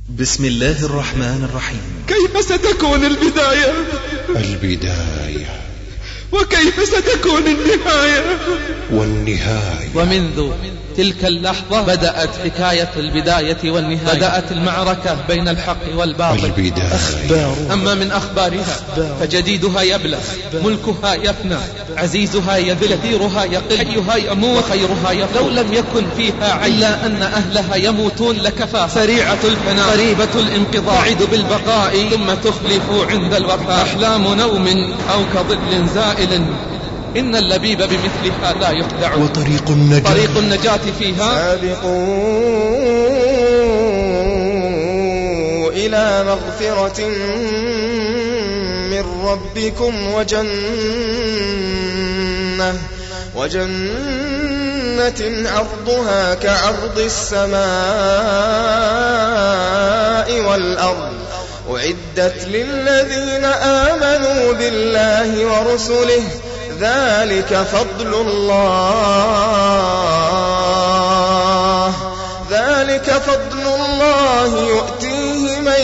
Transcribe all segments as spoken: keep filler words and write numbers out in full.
بسم الله الرحمن الرحيم. كيف ستكون البداية؟ البداية. وكيف ستكون النهاية؟ والنهاية. ومنذ تلك اللحظة بدأت حكاية البداية والنهاية. بدأت المعركة بين الحق والباطل. البداية. أخبار. أما من أخبارها فجديدها يبلى، ملكها يفنى، عزيزها يذل، كثيرها يقل، حيها يموت، وخيرها يفنى. لو لم يكن فيها إلا أن أهلها يموتون لكفى. سريعة الفناء، قريبة الانقضاء، تعد بالبقاء ثم تخلف عند الوفاء. أحلام نوم أو كظل زائل، إن اللبيب بمثلها لا يخدع. وطريق النجاة، طريق النجاة فيها سابقوا إلى مغفرة من ربكم وجنة وجنة عرضها كعرض السماء والأرض أعدت للذين آمنوا بالله ورسله ذلك فضل الله ذلك فضل الله يؤتيه من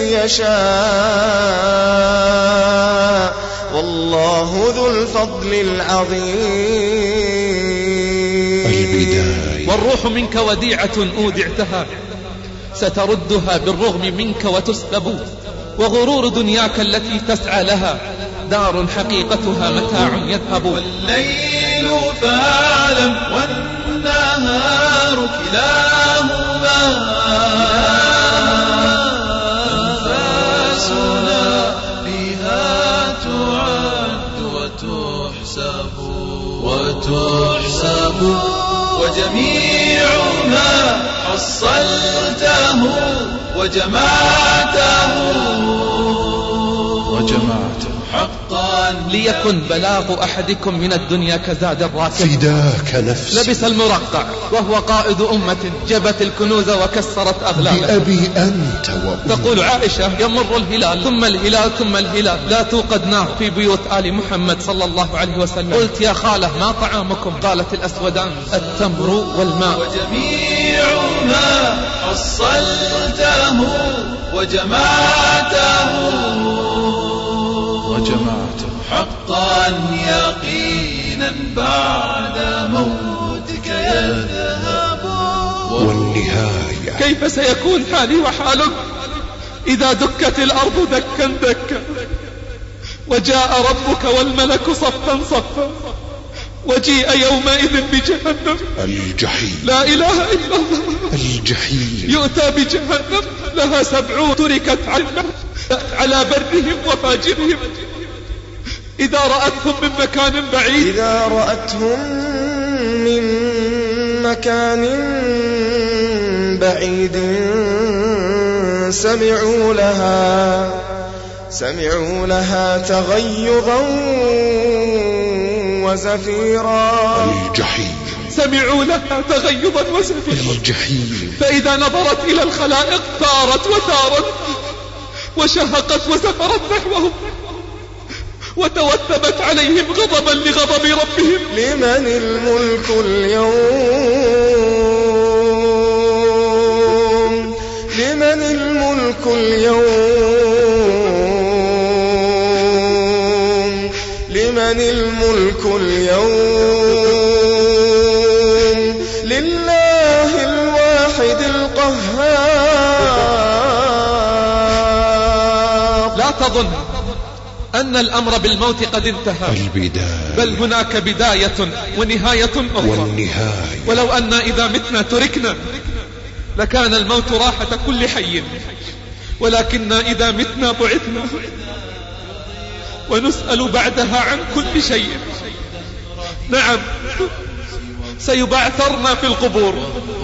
يشاء والله ذو الفضل العظيم. البداية. والروح منك وديعة أودعتها ستردها بالرغم منك وتسلب، وغرور دنياك التي تسعى لها دار حقيقتها متاع يذهب. والليل فاعلم والنهار كلاهما أنفاسنا بها تعد وتحسب وتحسب وجميع ما حصلته وجمعته وجمعته حقا ليكن بلاغ أحدكم من الدنيا كزاد الراكب. فداك نفسي. لبس المرقع وهو قائد أمة جبت الكنوز وكسرت أغلالها. بأبي أنت وأمي. تقول عائشة يمر الهلال ثم الهلال ثم الهلال لا توقد نار في بيوت آل محمد صلى الله عليه وسلم. قلت يا خالة ما طعامكم؟ قالت الأسودان التمر والماء. وجميع ما حصلته وجمعته وجمعته حقا يقينا بعد موتك يذهب. والنهاية. كيف سيكون حالي وحالك إذا دكت الأرض دكا دكا وجاء ربك والملك صفا صفا وجيء يومئذ بجهنم الجحيم. لا إله إلا الله. الجحيم. يؤتى بجهنم لها سبعون تركت على برهم وفاجرهم إذا رأتهم من مكان بعيد إذا رأتهم من مكان بعيد سمعوا لها سمعوا لها تغيظا وزفيرا. الجحيم. سمعوا لها تغيظا وزفيرا. الجحيم. فإذا نظرت إلى الخلائق ثارت وثارت وشهقت وزفرت نحوهم وتوثبت عليهم غضبا لغضب ربهم. لمن الملك اليوم لمن الملك اليوم لمن الملك اليوم لله الواحد القهار. لا تظن أن الأمر بالموت قد انتهى، البداية. بل هناك بداية ونهاية أخرى. والنهاية. ولو أن إذا متنا تركنا لكان الموت راحة كل حي، ولكن إذا متنا بعثنا ونسأل بعدها عن كل شيء. نعم سيبعثرنا في القبور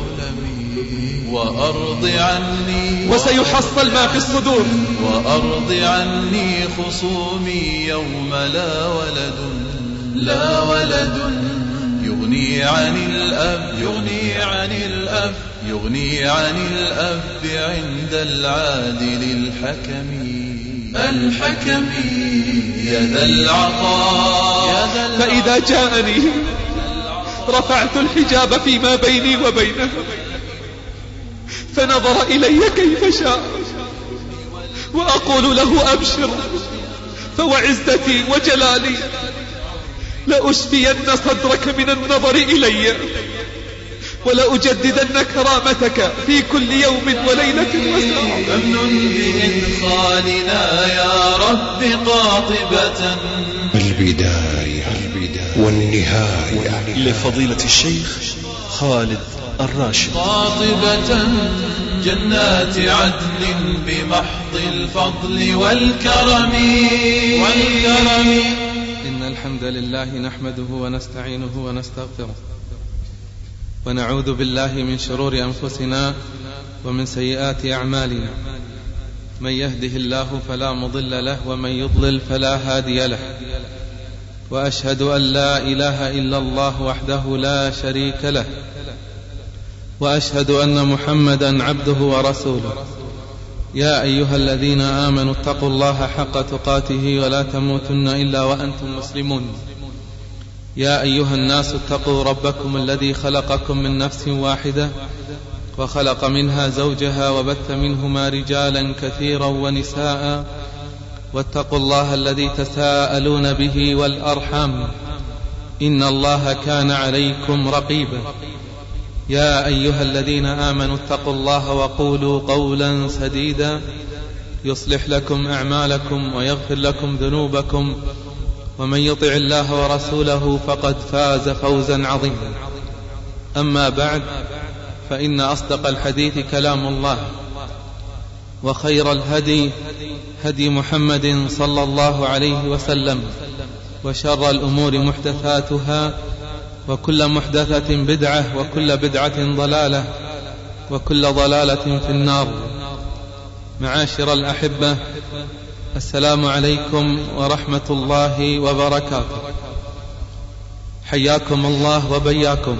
وأرض عني وسيحصل ما في الصدور وأرض عني خصومي يوم لا ولد لا ولد يغني عن الأب يغني عن الأب يغني عن الأب عند العادل الحكم الحكم يد العطاء. فإذا جاءني رفعت الحجاب فيما بيني وبينه فنظر إلي كيف شاء، وأقول له أبشر، فوعزتي وجلالي لأشفين صدرك من النظر إلي، ولأجددن كرامتك في كل يوم وليلة وساعة. فمن بإدخالنا يا رب قاطبة البداية والنهاية لفضيلة الشيخ خالد الراشد، قاطبة جنات عدن بمحض الفضل والكرم والكرم. إن الحمد لله نحمده ونستعينه ونستغفره، ونعوذ بالله من شرور أنفسنا ومن سيئات أعمالنا. من يهده الله فلا مضل له، ومن يضلل فلا هادي له. وأشهد أن لا إله إلا الله وحده لا شريك له، وأشهد أن محمدا عبده ورسوله. يا أيها الذين آمنوا اتقوا الله حق تقاته ولا تموتن إلا وأنتم مسلمون. يا أيها الناس اتقوا ربكم الذي خلقكم من نفس واحدة، وخلق منها زوجها، وبث منهما رجالا كثيرا ونساء، واتقوا الله الذي تساءلون به والأرحام، إن الله كان عليكم رقيبا. يا أيها الذين آمنوا اتقوا الله وقولوا قولا سديدا يصلح لكم أعمالكم ويغفر لكم ذنوبكم، ومن يطع الله ورسوله فقد فاز فوزا عظيما. أما بعد، فإن أصدق الحديث كلام الله، وخير الهدي هدي محمد صلى الله عليه وسلم، وشر الأمور محدثاتها، وكل محدثة بدعة، وكل بدعة ضلالة، وكل ضلالة في النار. معاشر الأحبة، السلام عليكم ورحمة الله وبركاته. حياكم الله وبياكم،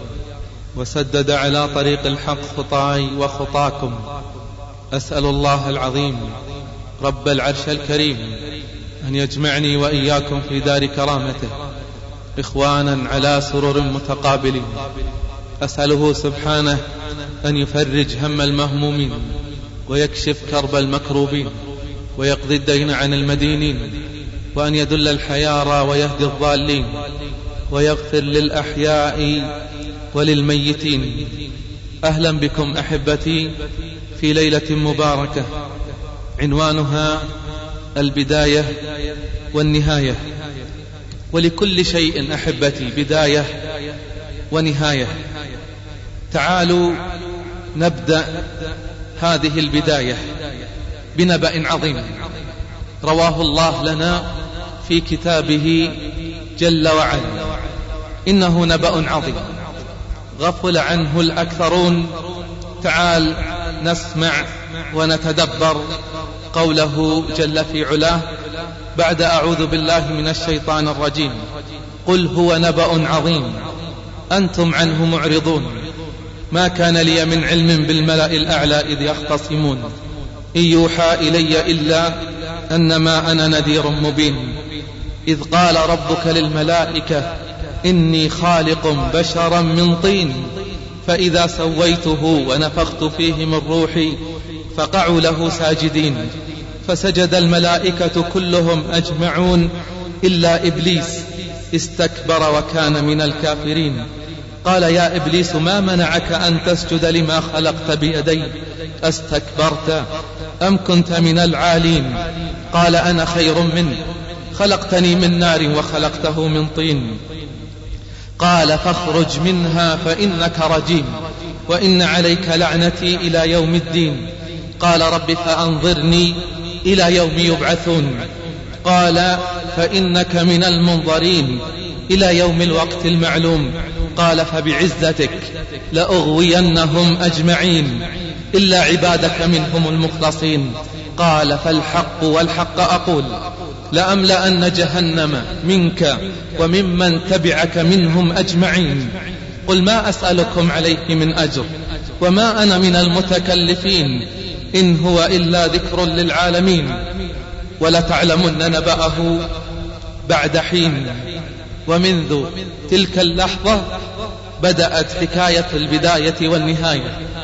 وسدد على طريق الحق خطاي وخطاكم. أسأل الله العظيم رب العرش الكريم أن يجمعني وإياكم في دار كرامته إخوانا على سرر متقابلين. أسأله سبحانه أن يفرج هم المهمومين، ويكشف كرب المكروبين، ويقضي الدين عن المدينين، وأن يدل الحيارى ويهدي الضالين، ويغفر للأحياء وللميتين. أهلا بكم أحبتي في ليلة مباركة عنوانها البداية والنهاية. ولكل شيء أحبتي بداية ونهاية. تعالوا نبدأ هذه البداية بنبأ عظيم رواه الله لنا في كتابه جل وعلا. إنه نبأ عظيم غفل عنه الأكثرون. تعال نسمع ونتدبر قوله جل في علاه بعد أعوذ بالله من الشيطان الرجيم: قل هو نبأ عظيم أنتم عنه معرضون، ما كان لي من علم بالملأ الأعلى إذ يختصمون، إن يوحى إلي إلا أنما أنا نذير مبين. إذ قال ربك للملائكة إني خالق بشرا من طين، فإذا سويته ونفخت فيه من روحي فقعوا له ساجدين، فسجد الملائكة كلهم أجمعون إلا إبليس استكبر وكان من الكافرين. قال يا إبليس ما منعك أن تسجد لما خلقت بيدي، أستكبرت أم كنت من العالين؟ قال أنا خير منه، خلقتني من نار وخلقته من طين. قال فاخرج منها فإنك رجيم وإن عليك لعنتي إلى يوم الدين. قال رب فأنظرني إلى يوم يبعثون. قال فإنك من المنظرين إلى يوم الوقت المعلوم. قال فبعزتك لأغوينهم أجمعين إلا عبادك منهم المخلصين. قال فالحق والحق أقول لأملأن جهنم منك وممن تبعك منهم أجمعين. قل ما أسألكم عليه من أجر وما أنا من المتكلفين، إن هو إلا ذكر للعالمين. ولتعلمن نبأه بعد حين. ومنذ تلك اللحظة بدأت حكاية البداية والنهاية.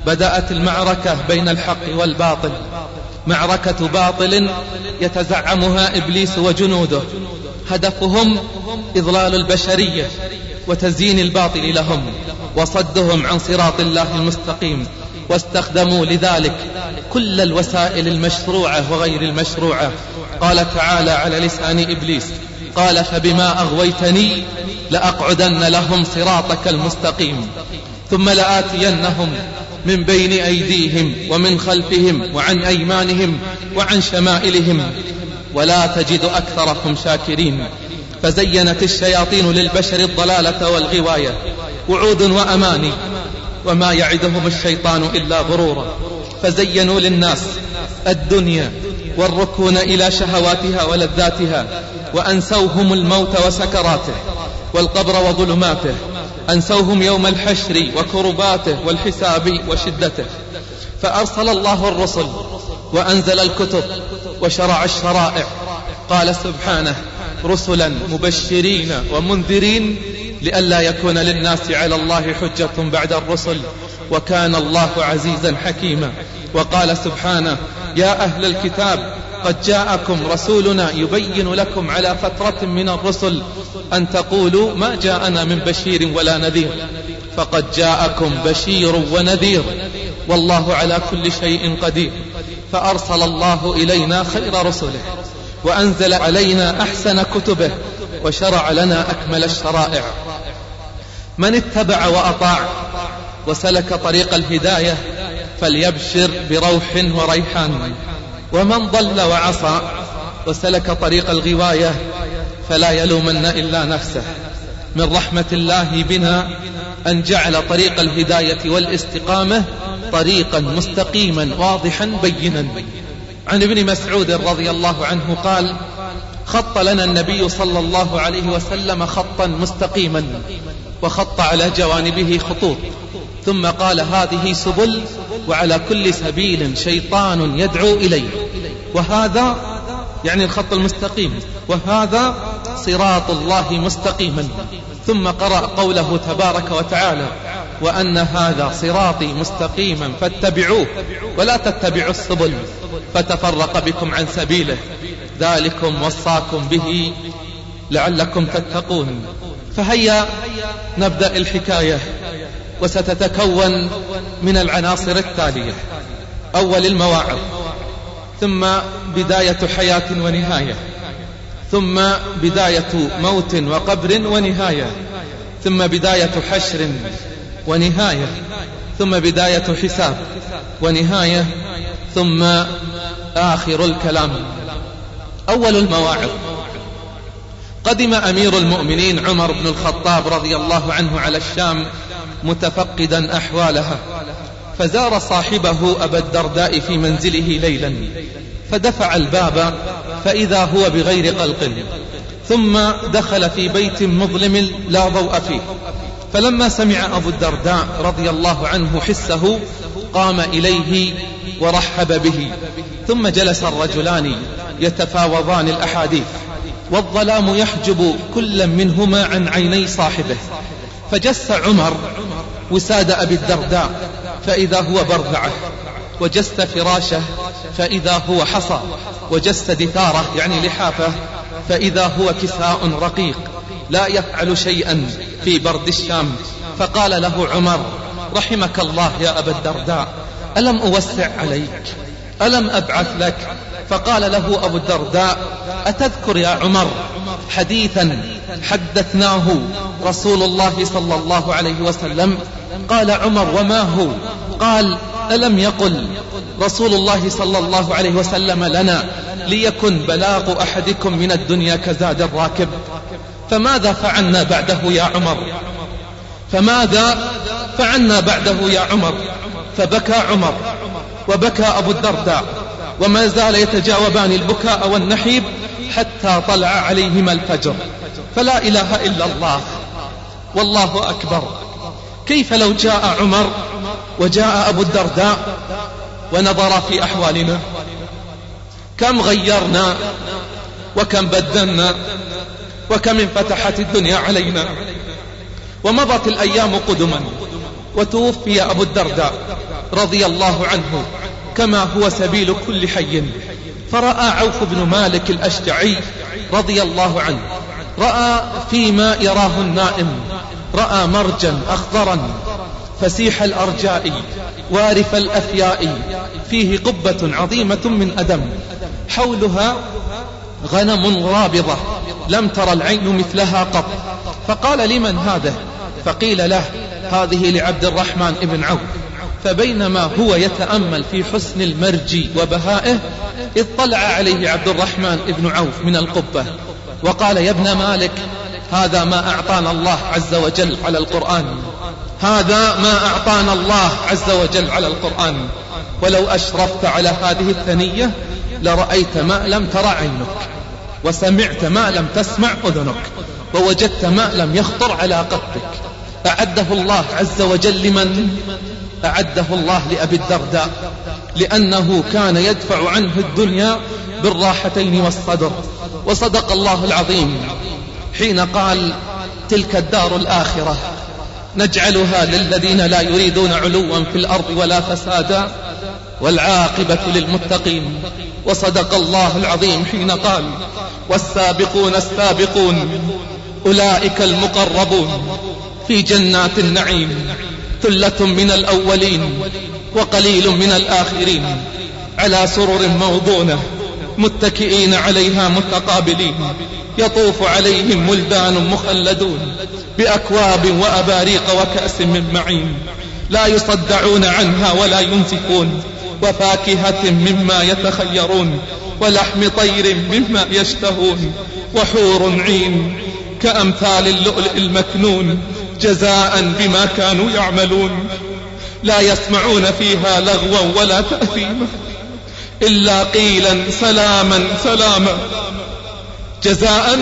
بدأت المعركة بين الحق والباطل، معركة باطل يتزعمها إبليس وجنوده، هدفهم إضلال البشرية وتزيين الباطل لهم وصدهم عن صراط الله المستقيم، واستخدموا لذلك كل الوسائل المشروعة وغير المشروعة. قال تعالى على لسان إبليس: قال فبما أغويتني لأقعدن لهم صراطك المستقيم ثم لآتينهم من بين أيديهم ومن خلفهم وعن أيمانهم وعن شمائلهم ولا تجد أكثرهم شاكرين. فزينت الشياطين للبشر الضلالة والغواية، وعود وأماني، وما يعدهم الشيطان إلا غرورا. فزينوا للناس الدنيا والركون إلى شهواتها ولذاتها، وأنسوهم الموت وسكراته والقبر وظلماته، أنسوهم يوم الحشر وكرباته والحساب وشدته. فأرسل الله الرسل وأنزل الكتب وشرع الشرائع. قال سبحانه: رسلا مبشرين ومنذرين لئلا يكون للناس على الله حجة بعد الرسل، وكان الله عزيزا حكيما. وقال سبحانه: يا أهل الكتاب قد جاءكم رسولنا يبين لكم على فترة من الرسل أن تقولوا ما جاءنا من بشير ولا نذير، فقد جاءكم بشير ونذير والله على كل شيء قدير. فأرسل الله إلينا خير رسله وأنزل علينا أحسن كتبه وشرع لنا أكمل الشرائع. من اتبع وأطاع وسلك طريق الهداية فليبشر بروح وريحان، ومن ضل وعصى وسلك طريق الغواية فلا يلومن إلا نفسه. من رحمة الله بنا أن جعل طريق الهداية والاستقامة طريقا مستقيما واضحا بينا. عن ابن مسعود رضي الله عنه قال: خط لنا النبي صلى الله عليه وسلم خطا مستقيما، وخط على جوانبه خطوط، ثم قال: هذه سبل وعلى كل سبيل شيطان يدعو إليه، وهذا يعني الخط المستقيم، وهذا صراط الله مستقيما. ثم قرأ قوله تبارك وتعالى: وأن هذا صراطي مستقيما فاتبعوه ولا تتبعوا السبل فتفرق بكم عن سبيله ذلكم وصاكم به لعلكم تتقون. فهيا نبدأ الحكاية، وستتكون من العناصر التالية: أول المواعظ، ثم بداية حياة ونهاية، ثم بداية موت وقبر ونهاية، ثم بداية حشر ونهاية، ثم بداية حساب ونهاية، ثم آخر الكلام. أول المواعظ: قدم أمير المؤمنين عمر بن الخطاب رضي الله عنه على الشام متفقدا أحوالها، فزار صاحبه أبا الدرداء في منزله ليلا، فدفع الباب فإذا هو بغير قلق، ثم دخل في بيت مظلم لا ضوء فيه. فلما سمع أبو الدرداء رضي الله عنه حسه قام إليه ورحب به، ثم جلس الرجلان يتفاوضان الأحاديث، والظلام يحجب كل منهما عن عيني صاحبه. فجس عمر وساد أبي الدرداء فإذا هو برذعه، وجس فراشه فإذا هو حصى، وجس دثاره يعني لحافه فإذا هو كساء رقيق لا يفعل شيئا في برد الشام. فقال له عمر: رحمك الله يا أبا الدرداء، ألم أوسع عليك؟ ألم أبعث لك؟ فقال له أبو الدرداء: أتذكر يا عمر حديثا حدثناه رسول الله صلى الله عليه وسلم؟ قال عمر: وما هو؟ قال: ألم يقل رسول الله صلى الله عليه وسلم لنا: ليكن بلاغ أحدكم من الدنيا كزاد الراكب؟ فماذا فعلنا بعده يا عمر؟ فماذا فعلنا بعده يا عمر؟ فبكى عمر وبكى أبو الدرداء، وما زال يتجاوبان البكاء والنحيب حتى طلع عليهما الفجر. فلا إله إلا الله والله أكبر. كيف لو جاء عمر وجاء أبو الدرداء ونظر في أحوالنا؟ كم غيرنا وكم بدلنا وكم انفتحت الدنيا علينا. ومضت الأيام قدما، وتوفي أبو الدرداء رضي الله عنه كما هو سبيل كل حي. فرأى عوف بن مالك الأشجعي رضي الله عنه، رأى فيما يراه النائم، رأى مرجا أخضرا فسيح الأرجاء وارف الأفياء، فيه قبة عظيمة من أدم، حولها غنم رابضة لم تر العين مثلها قط. فقال لمن هذا؟ فقيل له هذه لعبد الرحمن بن عوف. فبينما هو يتأمل في حسن المرج وبهائه إذ طلع عليه عبد الرحمن بن عوف من القبة وقال يا ابن مالك هذا ما أعطانا الله عز وجل على القرآن، هذا ما أعطانا الله عز وجل على القرآن، ولو أشرفت على هذه الثنية لرأيت ما لم تر عينك، وسمعت ما لم تسمع أذنك، ووجدت ما لم يخطر على قلبك. أعده الله عز وجل لمن؟ أعده الله لأبي الدرداء، لأنه كان يدفع عنه الدنيا بالراحتين والصدر. وصدق الله العظيم حين قال تلك الدار الآخرة نجعلها للذين لا يريدون علوا في الأرض ولا فسادا والعاقبة للمتقين. وصدق الله العظيم حين قال والسابقون السابقون أولئك المقربون في جنات النعيم ثلة من الأولين وقليل من الآخرين على سرر موضونة متكئين عليها متقابلين يطوف عليهم ولدان مخلدون بأكواب وأباريق وكأس من معين لا يصدعون عنها ولا ينزفون وفاكهة مما يتخيرون ولحم طير مما يشتهون وحور عين كأمثال اللؤلؤ المكنون جزاء بما كانوا يعملون لا يسمعون فيها لغوا ولا تأثيما إلا قيلا سلاما سلاما جزاء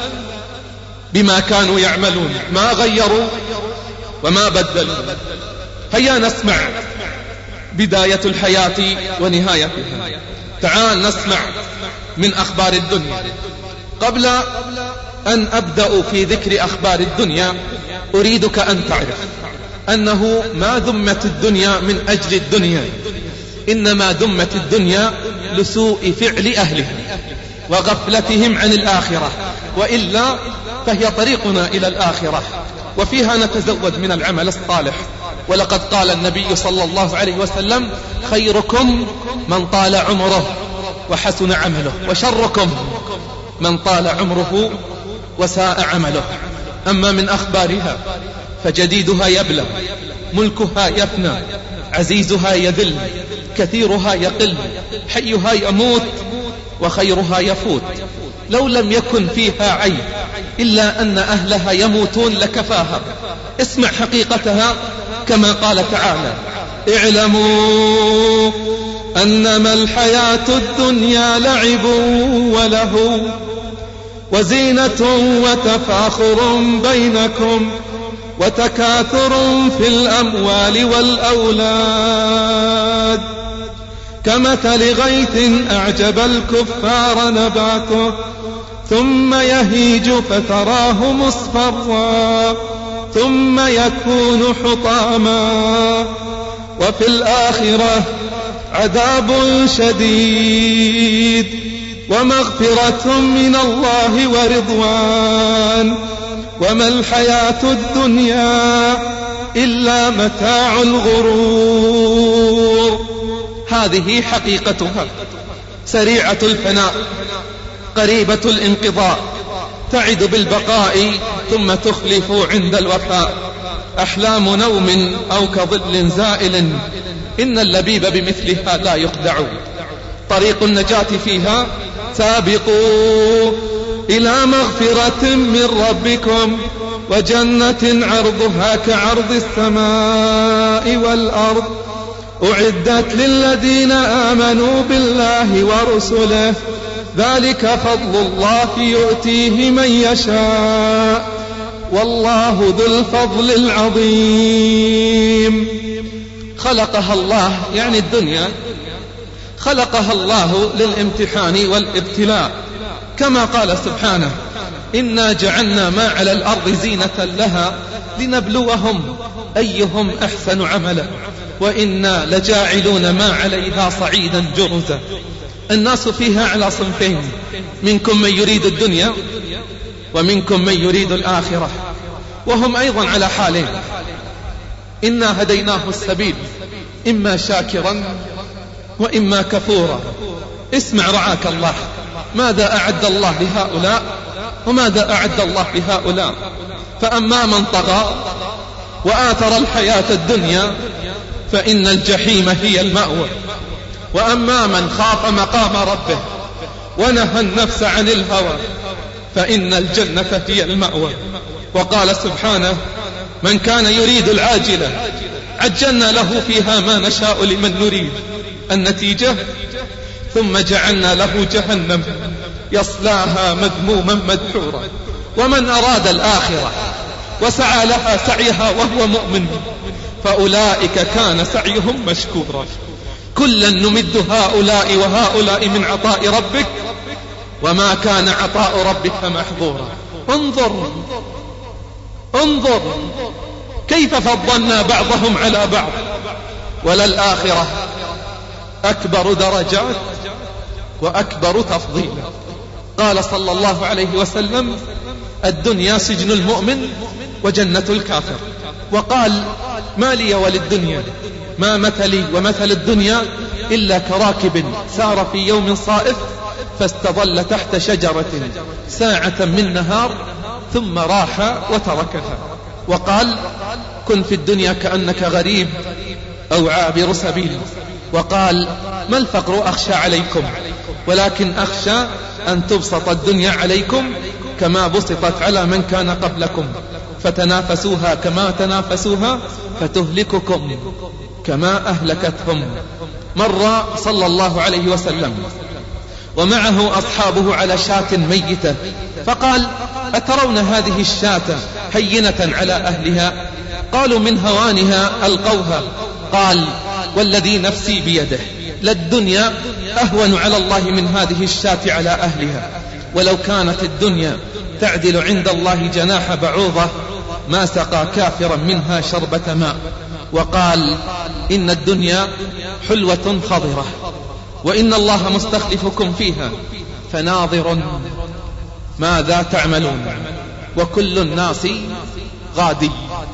بما كانوا يعملون. ما غيروا وما بدلوا. هيا نسمع بداية الحياة ونهايتها. تعال نسمع من أخبار الدنيا. قبل أن أبدأ في ذكر أخبار الدنيا أريدك أن تعرف أنه ما ذمت الدنيا من أجل الدنيا، إنما ذمت الدنيا لسوء فعل أهلها وغفلتهم عن الآخرة، وإلا فهي طريقنا إلى الآخرة وفيها نتزود من العمل الصالح. ولقد قال النبي صلى الله عليه وسلم خيركم من طال عمره وحسن عمله وشركم من طال عمره وساء عمله. أما من أخبارها فجديدها يبلى، ملكها يفنى، عزيزها يذل، كثيرها يقل، حيها يموت وخيرها يفوت. لو لم يكن فيها عيب إلا أن أهلها يموتون لكفاها. اسمع حقيقتها كما قال تعالى اعلموا أنما الحياة الدنيا لعب وله وزينة وتفاخر بينكم وتكاثر في الأموال والأولاد كمثل غيث أعجب الكفار نباته ثم يهيج فتراه مصفرا ثم يكون حطاما وفي الآخرة عذاب شديد ومغفرة من الله ورضوان وما الحياة الدنيا إلا متاع الغرور. هذه حقيقتها، سريعة الفناء قريبة الانقضاء، تعد بالبقاء ثم تخلف عند الوفاء، أحلام نوم أو كظل زائل إن اللبيب بمثلها لا يخدع. طريق النجاة فيها سابقوا إلى مغفرة من ربكم وجنة عرضها كعرض السماء والأرض أعدت للذين آمنوا بالله ورسله ذلك فضل الله يؤتيه من يشاء والله ذو الفضل العظيم. خلقها الله يعني الدنيا خلقها الله للامتحان والابتلاء كما قال سبحانه إنا جعلنا ما على الأرض زينة لها لنبلوهم أيهم أحسن عملا وإنا لجاعلون ما عليها صعيدا جرزا. الناس فيها على صنفين، منكم من يريد الدنيا ومنكم من يريد الآخرة، وهم أيضا على حالين. إنا هديناه السبيل إما شاكرا وإما كفورا. اسمع رعاك الله، ماذا أعد الله لهؤلاء وماذا أعد الله لهؤلاء. فأما من طغى وآثر الحياة الدنيا فإن الجحيم هي المأوى، وأما من خاف مقام ربه ونهى النفس عن الهوى فإن الجنة هي المأوى. وقال سبحانه: من كان يريد العاجلة عجلنا له فيها ما نشاء لمن نريد. النتيجة: ثم جعلنا له جهنم يصلاها مذموما مدحورا. ومن أراد الآخرة وسعى لها سعيها وهو مؤمن فأولئك كان سعيهم مشكورا. كلا نمد هؤلاء وهؤلاء من عطاء ربك وما كان عطاء ربك محظورا. انظر انظر كيف فضلنا بعضهم على بعض، وللآخرة أكبر درجات وأكبر تفضيلا. قال صلى الله عليه وسلم: الدنيا سجن المؤمن وجنة الكافر. وقال: ما لي وللدنيا ما مثلي ومثل الدنيا إلا كراكب سار في يوم صائف فاستظل تحت شجرة ساعة من نهار ثم راح وتركها. وقال: كن في الدنيا كأنك غريب أو عابر سبيل. وقال: ما الفقر أخشى عليكم ولكن أخشى أن تبسط الدنيا عليكم كما بسطت على من كان قبلكم فتنافسوها كما تنافسوها فتهلككم كما أهلكتهم. مر صلى الله عليه وسلم ومعه أصحابه على شاة ميتة فقال: أترون هذه الشاة هينة على أهلها؟ قالوا: من هوانها ألقوها. قال: والذي نفسي بيده للدنيا أهون على الله من هذه الشاة على أهلها، ولو كانت الدنيا تعدل عند الله جناح بعوضة ما سقى كافرا منها شربة ماء. وقال: إن الدنيا حلوة خضرة وإن الله مستخلفكم فيها فناظر ماذا تعملون وكل الناس غادي.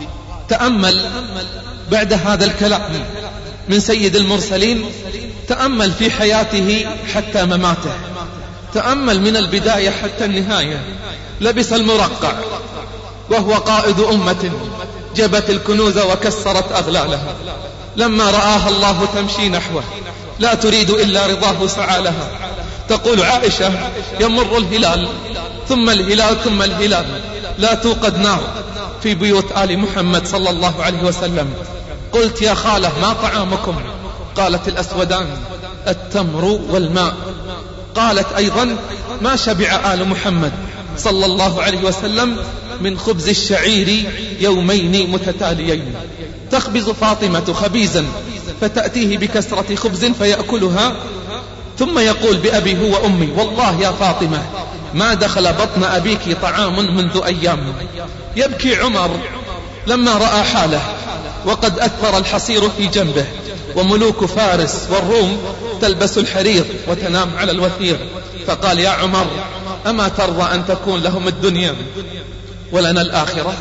تأمل بعد هذا الكلام من سيد المرسلين، تأمل في حياته حتى مماته، تأمل من البداية حتى النهاية. لبس المرقع وهو قائد أمة جبت الكنوز وكسرت أغلالها. لما رآها الله تمشي نحوه لا تريد إلا رضاه سعى لها. تقول عائشة: يمر الهلال ثم الهلال ثم الهلال لا توقد نار في بيوت آل محمد صلى الله عليه وسلم. قلت: يا خالة ما طعامكم؟ قالت: الأسودان التمر والماء. قالت أيضا: ما شبع آل محمد صلى الله عليه وسلم من خبز الشعير يومين متتاليين. تخبز فاطمة خبيزا فتأتيه بكسرة خبز فيأكلها ثم يقول بأبي هو أمي: والله يا فاطمة ما دخل بطن أبيك طعام منذ أيام. يبكي عمر لما رأى حاله وقد أثر الحصير في جنبه وملوك فارس والروم تلبس الحرير وتنام على الوثير، فقال: يا عمر أما ترضى أن تكون لهم الدنيا ولنا الآخرة؟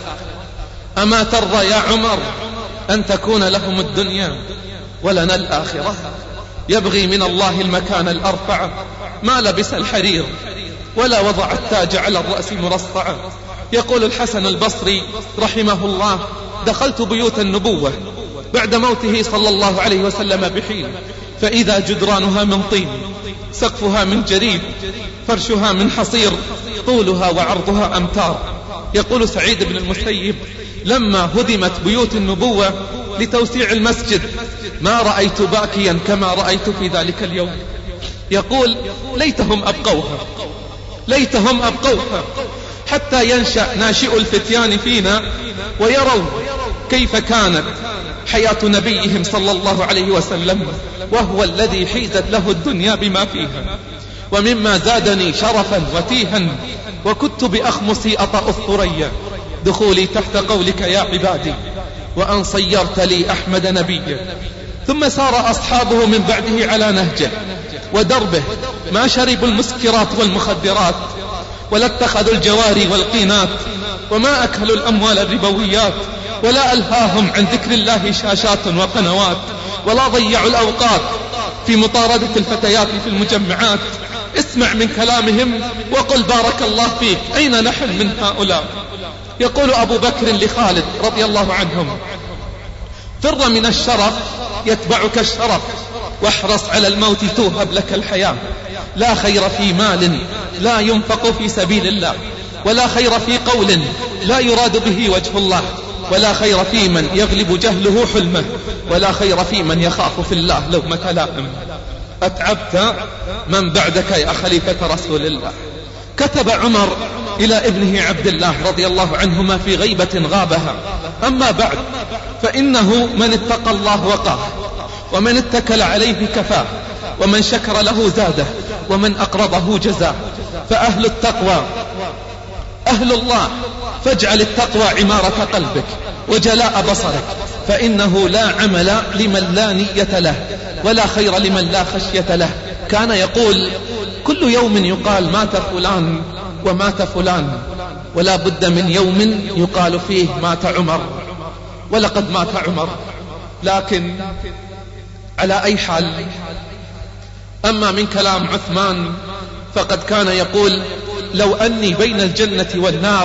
أما ترضى يا عمر أن تكون لهم الدنيا ولنا الآخرة؟ يبغي من الله المكان الأرفع، ما لبس الحرير ولا وضع التاج على الرأس مرصعا. يقول الحسن البصري رحمه الله: دخلت بيوت النبوة بعد موته صلى الله عليه وسلم بحين، فإذا جدرانها من طين، سقفها من جريد، فرشها من حصير، طولها وعرضها أمتار. يقول سعيد بن المسيب: لما هدمت بيوت النبوة لتوسيع المسجد ما رأيت باكيا كما رأيت في ذلك اليوم. يقول: ليتهم أبقوها ليتهم أبقوها حتى ينشأ ناشئ الفتيان فينا ويروا كيف كانت حياة نبيهم صلى الله عليه وسلم، وهو الذي حيزت له الدنيا بما فيها. ومما زادني شرفا وتيها وكنت بأخمصي أطأ الثريا دخولي تحت قولك يا عبادي وأن صيرت لي أحمد نبيا. ثم سار أصحابه من بعده على نهجه ودربه، ما شربوا المسكرات والمخدرات، ولا اتخذوا الجواري والقينات، وما أكلوا الأموال الربويات، ولا ألهاهم عن ذكر الله شاشات وقنوات، ولا ضيعوا الأوقات في مطاردة الفتيات في المجمعات. اسمع من كلامهم وقل بارك الله فيك، أين نحن من هؤلاء؟ يقول أبو بكر لخالد رضي الله عنهم: فر من الشرف يتبعك الشرف، واحرص على الموت توهب لك الحياة. لا خير في مال لا ينفق في سبيل الله، ولا خير في قول لا يراد به وجه الله، ولا خير في من يغلب جهله حلمه، ولا خير في من يخاف في الله لومة لائم. أتعبت من بعدك يا خليفة رسول الله. كتب عمر إلى ابنه عبد الله رضي الله عنهما في غيبة غابها: أما بعد، فإنه من اتقى الله وقاه، ومن اتكل عليه كفاه، ومن شكر له زاده، ومن أقرضه جزاه. فأهل التقوى أهل الله، فاجعل التقوى عمارة قلبك وجلاء بصرك، فإنه لا عمل لمن لا نية له، ولا خير لمن لا خشية له. كان يقول: كل يوم يقال مات فلان ومات فلان، ولا بد من يوم يقال فيه مات عمر، ولقد مات عمر. لكن على أي حال، أما من كلام عثمان فقد كان يقول: لو أني بين الجنة والنار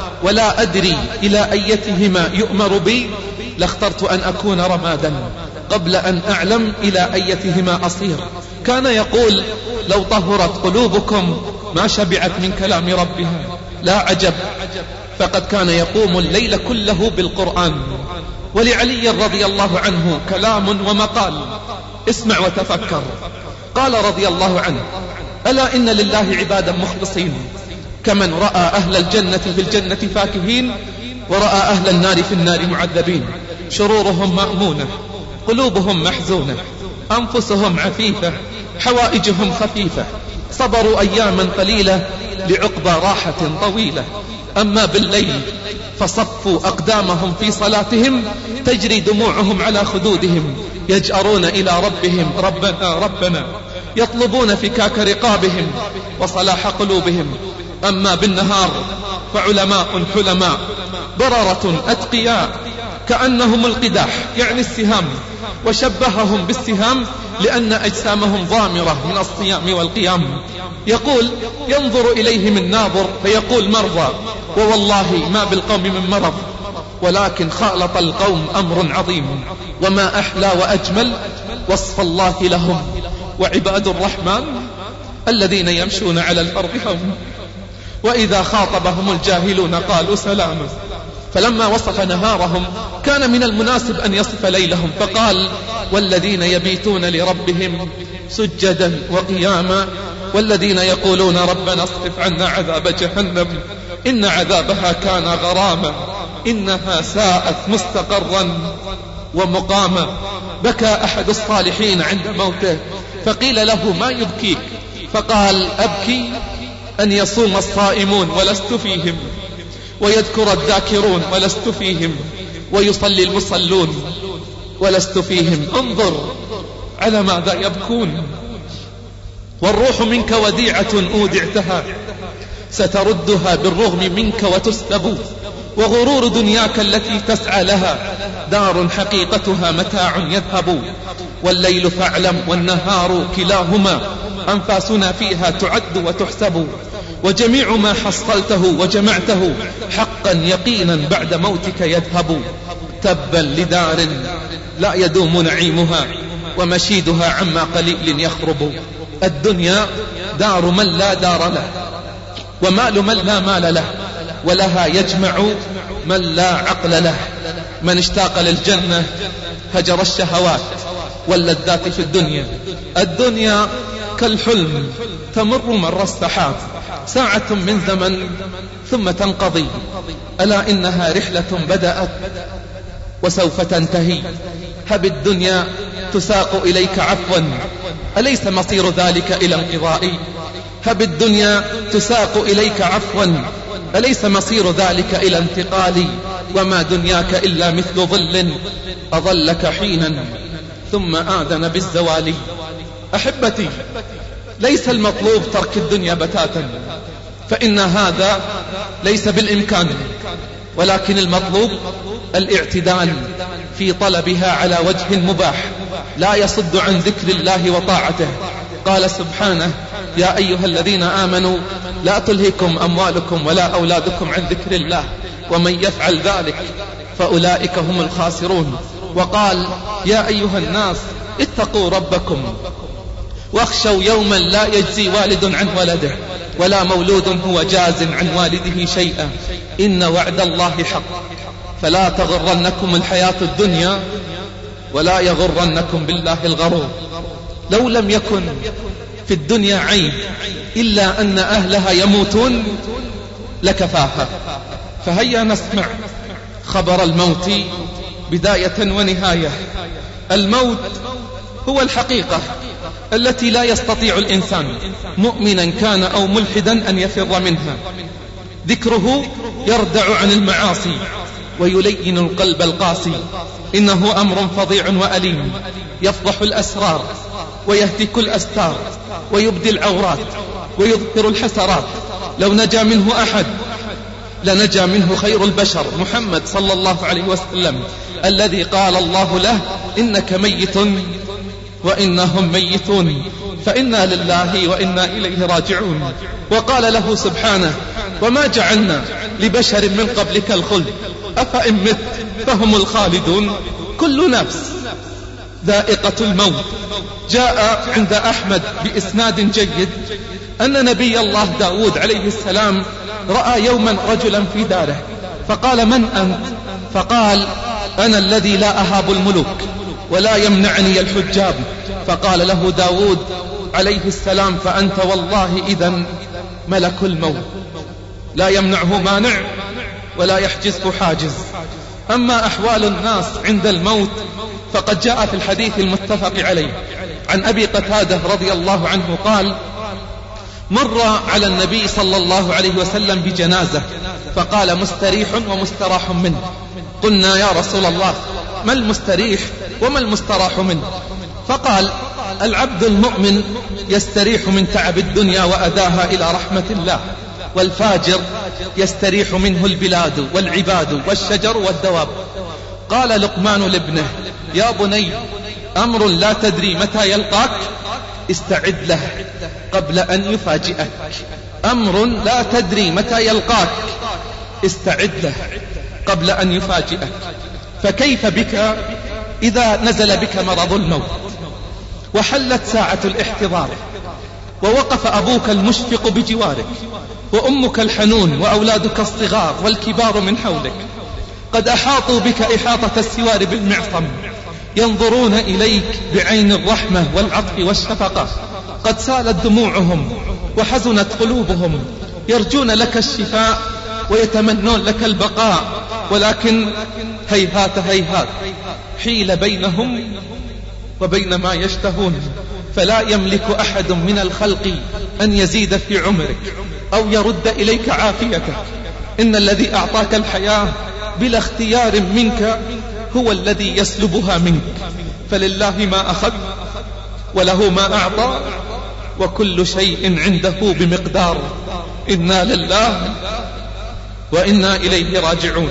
ولا أدري إلى أيتهما يؤمر بي لاخترت أن أكون رمادا قبل أن أعلم إلى أيتهما أصير. كان يقول: لو طهرت قلوبكم ما شبعت من كلام ربها. لا عجب، فقد كان يقوم الليل كله بالقرآن. ولعلي رضي الله عنه كلام ومقال، اسمع وتفكر. قال رضي الله عنه: ألا إن لله عبادا مخلصين، كمن رأى أهل الجنة في الجنة فاكهين، ورأى أهل النار في النار معذبين. شرورهم مأمونة، قلوبهم محزونة، أنفسهم عفيفة، حوائجهم خفيفة، صبروا أياما قليلة لعقبى راحة طويلة. أما بالليل فصفوا أقدامهم في صلاتهم، تجري دموعهم على خدودهم، يجأرون إلى ربهم: ربنا ربنا، يطلبون فكاك رقابهم وصلاح قلوبهم. أما بالنهار فعلماء حلماء، بررة أتقياء، كأنهم القداح يعني السهام، وشبههم بالسهام لأن أجسامهم ضامرة من الصيام والقيام. يقول: ينظر إليهم الناظر فيقول: مرضى، ووالله ما بالقوم من مرض، ولكن خالط القوم أمر عظيم. وما أحلى وأجمل وصف الله لهم. وعباد الرحمن الذين يمشون على الأرض هونا، وإذا خاطبهم الجاهلون قالوا سلاما. فلما وصف نهارهم كان من المناسب أن يصف ليلهم، فقال: والذين يبيتون لربهم سجدا وقياما، والذين يقولون ربنا اصرف عنا عذاب جهنم إن عذابها كان غراما، إنها ساءت مستقرا ومقاما. بكى أحد الصالحين عند موته، فقيل له: ما يبكيك؟ فقال: أبكي أن يصوم الصائمون ولست فيهم، ويذكر الذاكرون ولست فيهم، ويصلي المصلون ولست فيهم. انظر على ماذا يبكون. والروح منك وديعة أودعتها، ستردها بالرغم منك وتسلب، وغرور دنياك التي تسعى لها دار حقيقتها متاع يذهب. والليل فاعلم والنهار كلاهما أنفاسنا فيها تعد وتحسب، وجميع ما حصلته وجمعته حقا يقينا بعد موتك يذهب. تبا لدار لا يدوم نعيمها، ومشيدها عما قليل يخرب. الدنيا دار من لا دار له، ومال من لا مال له، ولها يجمع من لا عقل له. من اشتاق للجنة هجر الشهوات واللذات في الدنيا. الدنيا كالحلم تمر مر السحاب، ساعة من زمن ثم تنقضي. ألا إنها رحلة بدأت وسوف تنتهي. هب الدنيا تساق إليك عفوا، أليس مصير ذلك إلى انقضاء؟ هب الدنيا تساق إليك عفوا، أليس مصير ذلك إلى انتقال؟ وما دنياك إلا مثل ظل أظلك حينا ثم آذن بالزوال. أحبتي، ليس المطلوب ترك الدنيا بتاتا، فإن هذا ليس بالإمكان، ولكن المطلوب الاعتدال في طلبها على وجه مباح لا يصد عن ذكر الله وطاعته. قال سبحانه: يا أيها الذين آمنوا لا تلهكم أموالكم ولا أولادكم عن ذكر الله ومن يفعل ذلك فأولئك هم الخاسرون. وقال: يا أيها الناس اتقوا ربكم واخشوا يوما لا يجزي والد عن ولده ولا مولود هو جاز عن والده شيئا إن وعد الله حق فلا تغرنكم الحياة الدنيا ولا يغرنكم بالله الغرور. لو لم يكن في الدنيا عيب إلا أن أهلها يموتون لكفاها. فهيا نسمع خبر الموت بداية ونهاية. الموت هو الحقيقة التي لا يستطيع الإنسان مؤمنا كان أو ملحدا أن يفر منها. ذكره يردع عن المعاصي ويلين القلب القاسي. إنه أمر فظيع وأليم يفضح الأسرار ويهتك الأستار ويبدي العورات ويظهر الحسرات. لو نجا منه أحد لنجا منه خير البشر محمد صلى الله عليه وسلم، الذي قال الله له: إنك ميت وإنهم ميتون فإنا لله وإنا إليه راجعون. وقال له سبحانه: وما جعلنا لبشر من قبلك الخلد أفإن مت فهم الخالدون كل نفس ذائقة الموت. جاء عند أحمد بإسناد جيد أن نبي الله داود عليه السلام رأى يوما رجلا في داره فقال: من أنت؟ فقال: أنا الذي لا أهاب الملوك ولا يمنعني الحجاب. فقال له داود عليه السلام: فأنت والله إذن ملك الموت لا يمنعه مانع ولا يحجزه حاجز. أما أحوال الناس عند الموت فقد جاء في الحديث المتفق عليه عن أبي قتادة رضي الله عنه قال: مر على النبي صلى الله عليه وسلم بجنازة فقال: مستريح ومستراح منه. قلنا: يا رسول الله، ما المستريح وما المستراح منه؟ فقال: العبد المؤمن يستريح من تعب الدنيا وأداها إلى رحمة الله، والفاجر يستريح منه البلاد والعباد والشجر والدواب. قال لقمان لابنه: يا بني، أمر لا تدري متى يلقاك استعد له قبل أن يفاجئك. أمر لا تدري متى يلقاك استعد له قبل أن يفاجئك. فكيف بك إذا نزل بك مرض الموت وحلت ساعة الاحتضار ووقف أبوك المشفق بجوارك وأمك الحنون وأولادك الصغار والكبار من حولك قد أحاطوا بك إحاطة السوار بالمعصم، ينظرون إليك بعين الرحمة والعطف والشفقة. قد سالت دموعهم وحزنت قلوبهم، يرجون لك الشفاء ويتمنون لك البقاء، ولكن هيهات هيهات حيل بينهم وبين ما يشتهون. فلا يملك أحد من الخلق أن يزيد في عمرك أو يرد إليك عافيتك. إن الذي أعطاك الحياة بلا اختيار منك هو الذي يسلبها منك. فلله ما أخذ وله ما أعطى وكل شيء عنده بمقدار. إنا لله وإنا إليه راجعون.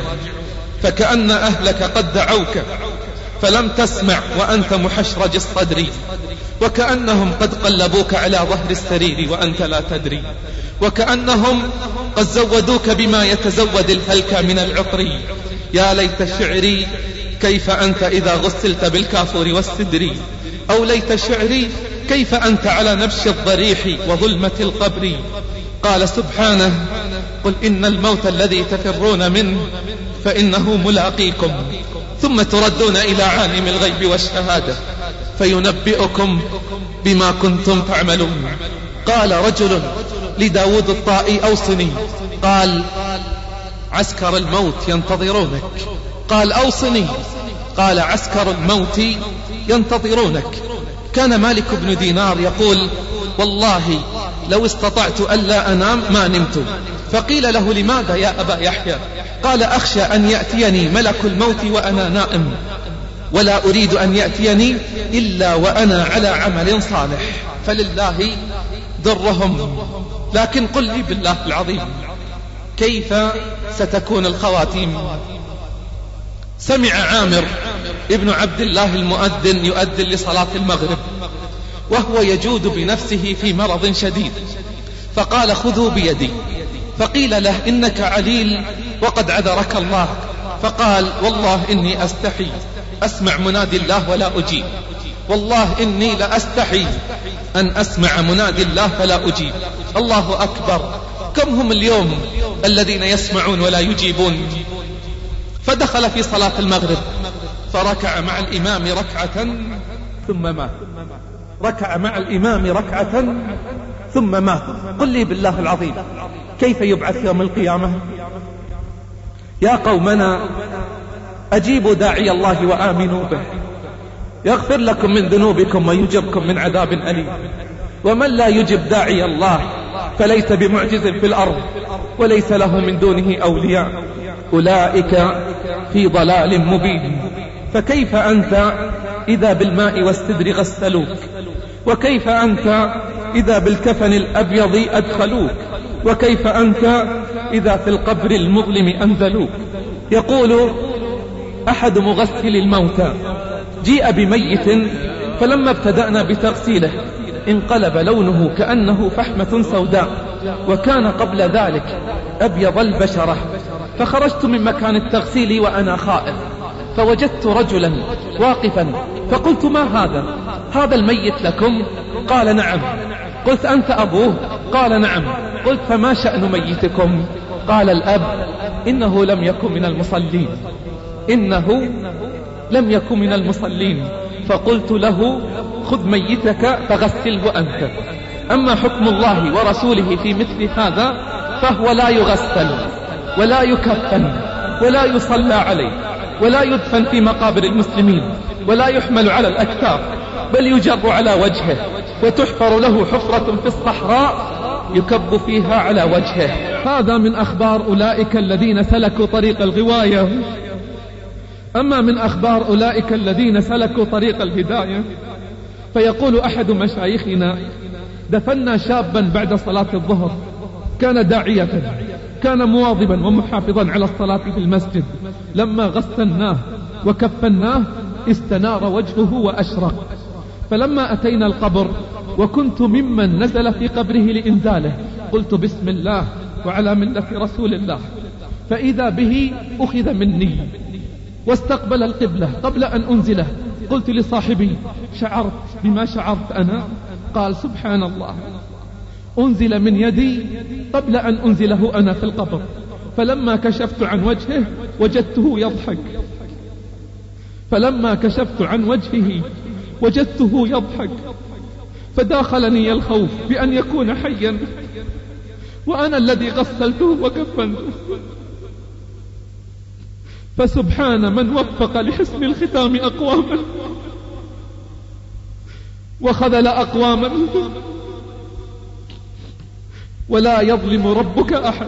فكأن أهلك قد دعوك فلم تسمع وأنت محشرج الصدر، وكأنهم قد قلبوك على ظهر السرير وأنت لا تدري، وكأنهم قد زودوك بما يتزود الهلك من العطر. يا ليت شعري كيف أنت إذا غسلت بالكافور والسدر، أو ليت شعري كيف أنت على نبش الضريح وظلمة القبر. قال سبحانه: قل إن الموت الذي تفرون منه فإنه ملاقيكم ثم تردون إلى عالم الغيب والشهادة فينبئكم بما كنتم تعملون. قال رجل لداود الطائي: أوصني. قال: عسكر الموت ينتظرونك. قال: أوصني. قال: عسكر الموت ينتظرونك. كان مالك بن دينار يقول: والله لو استطعت ألا أنام ما نمت. فقيل له: لماذا يا أبا يحيى؟ قال أخشى أن يأتيني ملك الموت وأنا نائم، ولا أريد أن يأتيني إلا وأنا على عمل صالح، فلله درهم. لكن قل لي بالله العظيم كيف ستكون الخواتيم؟ سمع عامر ابن عبد الله المؤذن يؤذن لصلاة المغرب وهو يجود بنفسه في مرض شديد، فقال خذوا بيدي، فقيل له إنك عليل وقد عذرك الله، فقال والله إني أستحي أسمع منادي الله ولا أجيب، والله إني لأستحي أن أسمع منادي الله فلا أجيب. الله أكبر، كم هم اليوم الذين يسمعون ولا يجيبون؟ فدخل في صلاة المغرب فركع مع الإمام ركعة ثم مات، ركع مع الإمام ركعة ثم مات. قل لي بالله العظيم كيف يبعث يوم القيامة؟ يا قومنا أجيبوا داعي الله وآمنوا به يغفر لكم من ذنوبكم ويجبكم من عذاب أليم. ومن لا يجب داعي الله فليس بمعجز في الأرض وليس له من دونه أولياء، أولئك في ضلال مبين. فكيف أنت إذا بالماء والسدر غسلوك؟ وكيف أنت إذا بالكفن الأبيض أدخلوك؟ وكيف أنت إذا في القبر المظلم أنزلوك؟ يقول أحد مغسل الموتى جيء بميت فلما ابتدأنا بتغسيله انقلب لونه كأنه فحمة سوداء، وكان قبل ذلك أبيض البشرة، فخرجت من مكان التغسيل وأنا خائف، فوجدت رجلا واقفا فقلت ما هذا؟ هذا الميت لكم؟ قال نعم. قلت أنت أبوه؟ قال نعم. قلت فما شأن ميتكم؟ قال الأب إنه لم يكن من المصلين، إنه لم يكن من المصلين. فقلت له خذ ميتك فغسله أنت، أما حكم الله ورسوله في مثل هذا فهو لا يغسل ولا يكفن ولا يصلى عليه ولا يدفن في مقابر المسلمين ولا يحمل على الأكتاف، بل يجر على وجهه وتحفر له حفرة في الصحراء يكب فيها على وجهه. هذا من أخبار أولئك الذين سلكوا طريق الغواية. أما من أخبار أولئك الذين سلكوا طريق الهداية فيقول أحد مشايخنا دفنا شابا بعد صلاة الظهر، كان داعية، كان مواظبا ومحافظا على الصلاة في المسجد، لما غسلناه وكفناه استنار وجهه وأشرق. فلما أتينا القبر وكنت ممن نزل في قبره لإنزاله قلت بسم الله وعلى ملة رسول الله، فإذا به أخذ مني واستقبل القبلة قبل أن أنزله. قلت لصاحبي شعرت بما شعرت أنا؟ قال سبحان الله، أنزل من يدي قبل أن أنزله أنا في القبر، فلما كشفت عن وجهه وجدته يضحك، فلما كشفت عن وجهه وجدته يضحك، فداخلني الخوف بأن يكون حيا وأنا الذي غسلته وكفنته. فسبحان من وفق لحسن الختام أقواما وخذل أقواما، ولا يظلم ربك أحد.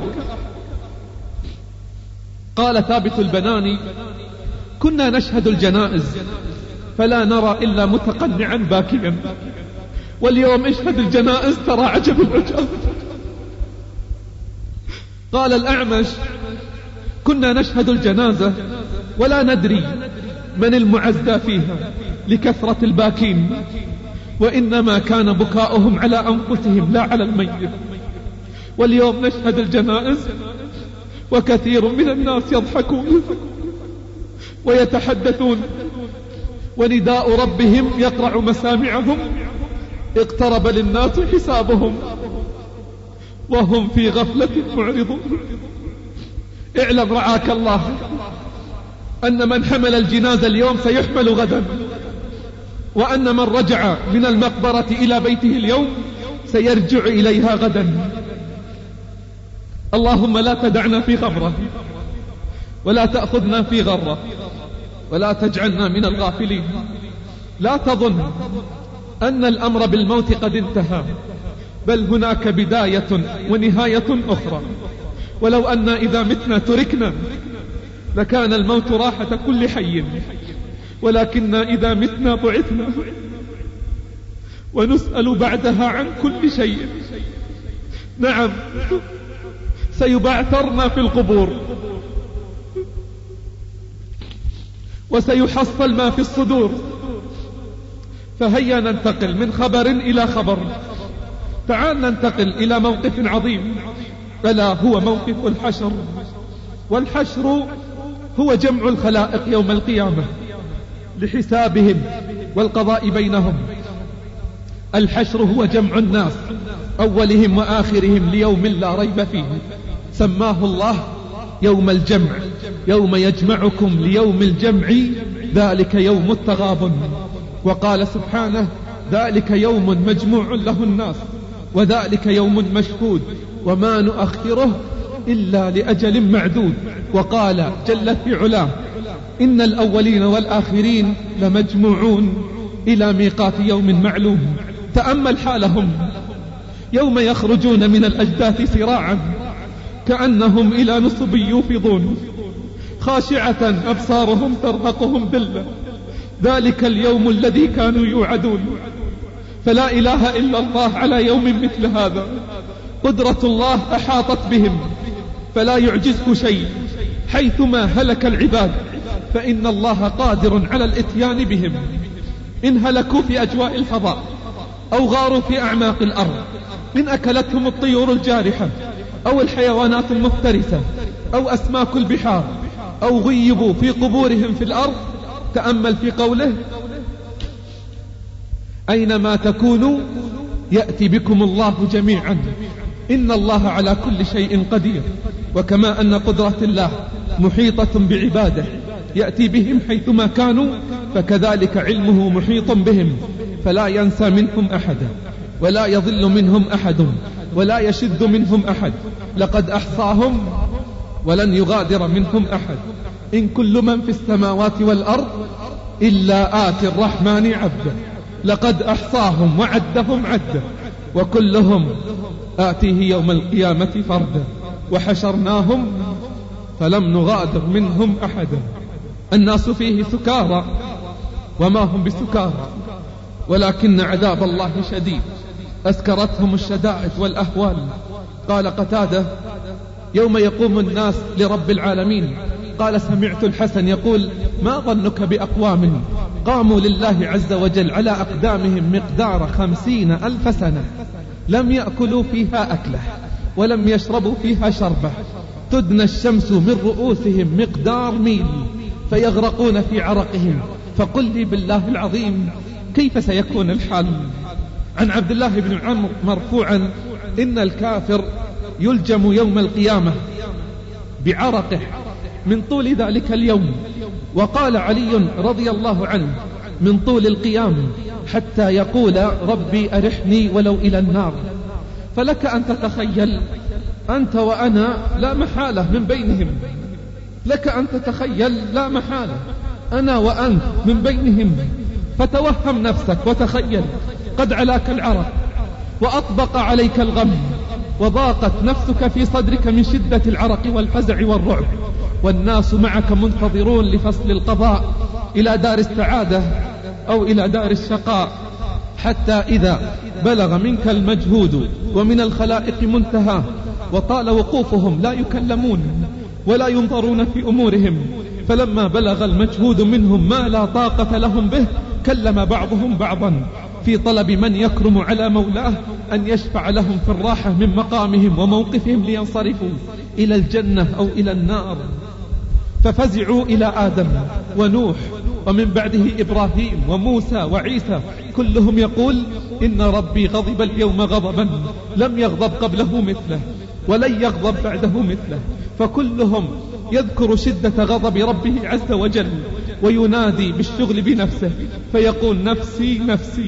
قال ثابت البناني كنا نشهد الجنائز فلا نرى إلا متقنعا باكيا، واليوم اشهد الجنائز ترى عجب العجب. قال الأعمش كنا نشهد الجنازة ولا ندري من المعزى فيها لكثرة الباكين، وإنما كان بكاؤهم على أنفسهم لا على الميت، واليوم نشهد الجنائز وكثير من الناس يضحكون ويتحدثون، ونداء ربهم يقرع مسامعهم، اقترب للناس حسابهم وهم في غفلة معرضون. اعلم رعاك الله أن من حمل الجنازة اليوم سيحمل غدا، وأن من رجع من المقبرة إلى بيته اليوم سيرجع إليها غدا. اللهم لا تدعنا في غمرة ولا تأخذنا في غرة ولا تجعلنا من الغافلين. لا تظن أن الأمر بالموت قد انتهى، بل هناك بداية ونهاية أخرى، ولو أن إذا متنا تركنا لكان الموت راحة كل حي، ولكننا إذا متنا بعثنا ونسأل بعدها عن كل شيء. نعم، سيبعثرنا في القبور وسيحصل ما في الصدور. فهيا ننتقل من خبر إلى خبر. تعال ننتقل إلى موقف عظيم، ألا هو موقف الحشر. والحشر هو جمع الخلائق يوم القيامة لحسابهم والقضاء بينهم. الحشر هو جمع الناس أولهم وآخرهم ليوم لا ريب فيه، سماه الله يوم الجمع، يوم يجمعكم ليوم الجمع ذلك يوم التغابن. وقال سبحانه ذلك يوم مجموع له الناس وذلك يوم مشهود وما نؤخره إلا لأجل معدود. وقال جل في علاه إن الأولين والآخرين لمجموعون إلى ميقات يوم معلوم. تأمل حالهم يوم يخرجون من الأجداث سراعا كأنهم إلى نصب يوفضون، خاشعة أبصارهم ترهقهم ذلة، ذلك اليوم الذي كانوا يوعدون. فلا إله إلا الله على يوم مثل هذا. قدرة الله أحاطت بهم فلا يعجزه شيء، حيثما هلك العباد فإن الله قادر على الإتيان بهم. إن هلكوا في أجواء الفضاء أو غاروا في أعماق الأرض، إن أكلتهم الطيور الجارحة أو الحيوانات المفترسة أو أسماك البحار أو غيبوا في قبورهم في الأرض. تأمل في قوله أينما تكونوا يأتي بكم الله جميعا إن الله على كل شيء قدير. وكما أن قدرة الله محيطة بعباده يأتي بهم حيثما كانوا، فكذلك علمه محيط بهم فلا ينسى منهم أحدا ولا يضل منهم أحد ولا يشد منهم أحد. لقد أحصاهم ولن يغادر منهم أحد. إن كل من في السماوات والأرض إلا آتي الرحمن عبدا. لقد أحصاهم وعدهم عدا وكلهم آتيه يوم القيامة فردا. وحشرناهم فلم نغادر منهم أحدا. الناس فيه سكارى وما هم بسكارى ولكن عذاب الله شديد، أسكرتهم الشدائد والأهوال. قال قتادة يوم يقوم الناس لرب العالمين، قال سمعت الحسن يقول ما ظنك بأقوام قاموا لله عز وجل على أقدامهم مقدار خمسين ألف سنة لم يأكلوا فيها أكله ولم يشربوا فيها شربة، تدنى الشمس من رؤوسهم مقدار ميل فيغرقون في عرقهم. فقل لي بالله العظيم كيف سيكون الحال؟ عن عبد الله بن عمرو مرفوعا إن الكافر يلجم يوم القيامة بعرقه من طول ذلك اليوم. وقال علي رضي الله عنه من طول القيام حتى يقول ربي أرحني ولو إلى النار. فلك أن تتخيل أنت وأنا لا محالة من بينهم، لك أن تتخيل لا محالة أنا وأنت من بينهم. فتوهم نفسك وتخيل قد علاك العرق وأطبق عليك الغم وضاقت نفسك في صدرك من شدة العرق والفزع والرعب، والناس معك منتظرون لفصل القضاء إلى دار السعادة أو إلى دار الشقاء. حتى إذا بلغ منك المجهود ومن الخلائق منتهى وطال وقوفهم لا يكلمون ولا ينظرون في أمورهم، فلما بلغ المجهود منهم ما لا طاقة لهم به كلم بعضهم بعضا في طلب من يكرم على مولاه أن يشفع لهم في الراحة من مقامهم وموقفهم لينصرفوا إلى الجنة أو إلى النار. ففزعوا إلى آدم ونوح ومن بعده إبراهيم وموسى وعيسى، كلهم يقول إن ربي غضب اليوم غضبا لم يغضب قبله مثله ولن يغضب بعده مثله. فكلهم يذكر شدة غضب ربه عز وجل وينادي بالشغل بنفسه فيقول نفسي نفسي،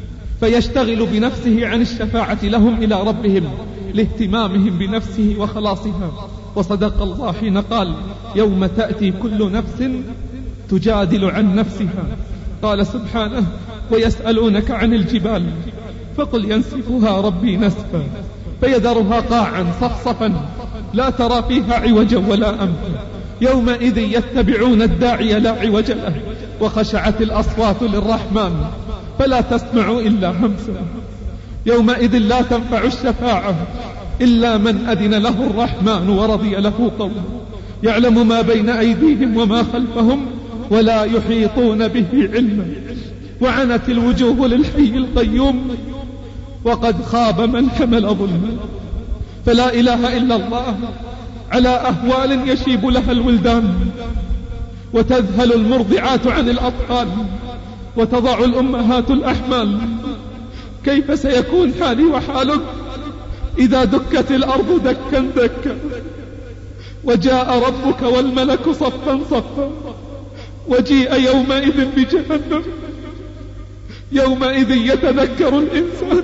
فيشتغل بنفسه عن الشفاعة لهم إلى ربهم لاهتمامهم بنفسه وخلاصها. وصدق الله حين قال يوم تأتي كل نفس تجادل عن نفسها. قال سبحانه ويسألونك عن الجبال فقل ينسفها ربي نسفا فيذرها قاعا صفصفا لا ترى فيها عوجا ولا أمتا، يومئذ يتبعون الداعي لا عوج له، وخشعت الأصوات للرحمن فلا تسمع إلا همسا. يومئذ لا تنفع الشفاعة إلا من أذن له الرحمن ورضي له قولا، يعلم ما بين أيديهم وما خلفهم ولا يحيطون به علما، وعنت الوجوه للحي القيوم وقد خاب من حمل ظلما. فلا إله إلا الله على أهوال يشيب لها الولدان، وتذهل المرضعات عن الأطفال، وتضع الأمهات الأحمال. كيف سيكون حالي وحالك إذا دكت الأرض دكا دكا، وجاء ربك والملك صفا صفا، وجيء يومئذ بجهنم. يومئذ يتذكر الإنسان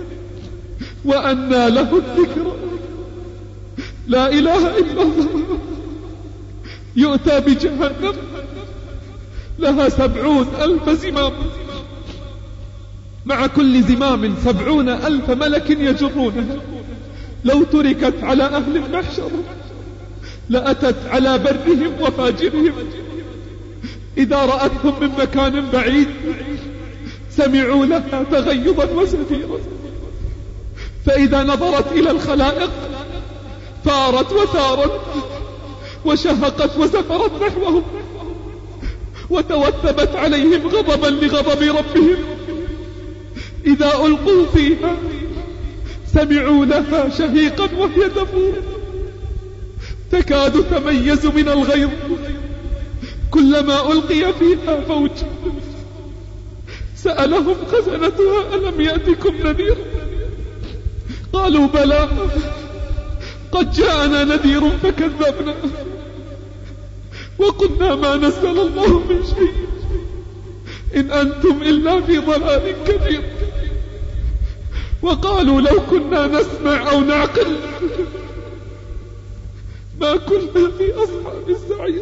وأنى له الذكر. لا إله إلا الله. يؤتى بجهنم لها سبعون ألف زمام، مع كل زمام سبعون ألف ملك يجرونها. لو تركت على أهل المحشر لأتت على برهم وفاجرهم، إذا رأتهم من مكان بعيد سمعوا لها تغيظا وزفيرا، فإذا نظرت إلى الخلائق ثارت وثارت، وشهقت وزفرت نحوهم، وتوثبت عليهم غضبا لغضب ربهم. إذا ألقوا فيها سمعوا لها شهيقا وهي تفور، تكاد تميز من الغيظ. كلما ألقي فيها فوج سألهم خزنتها ألم يأتكم نذير؟ قالوا بلى قد جاءنا نذير فكذبنا وقلنا ما نزل الله من شيء إن أنتم إلا في ضلال كبير. وقالوا لو كنا نسمع أو نعقل ما كنا في أصحاب السعير.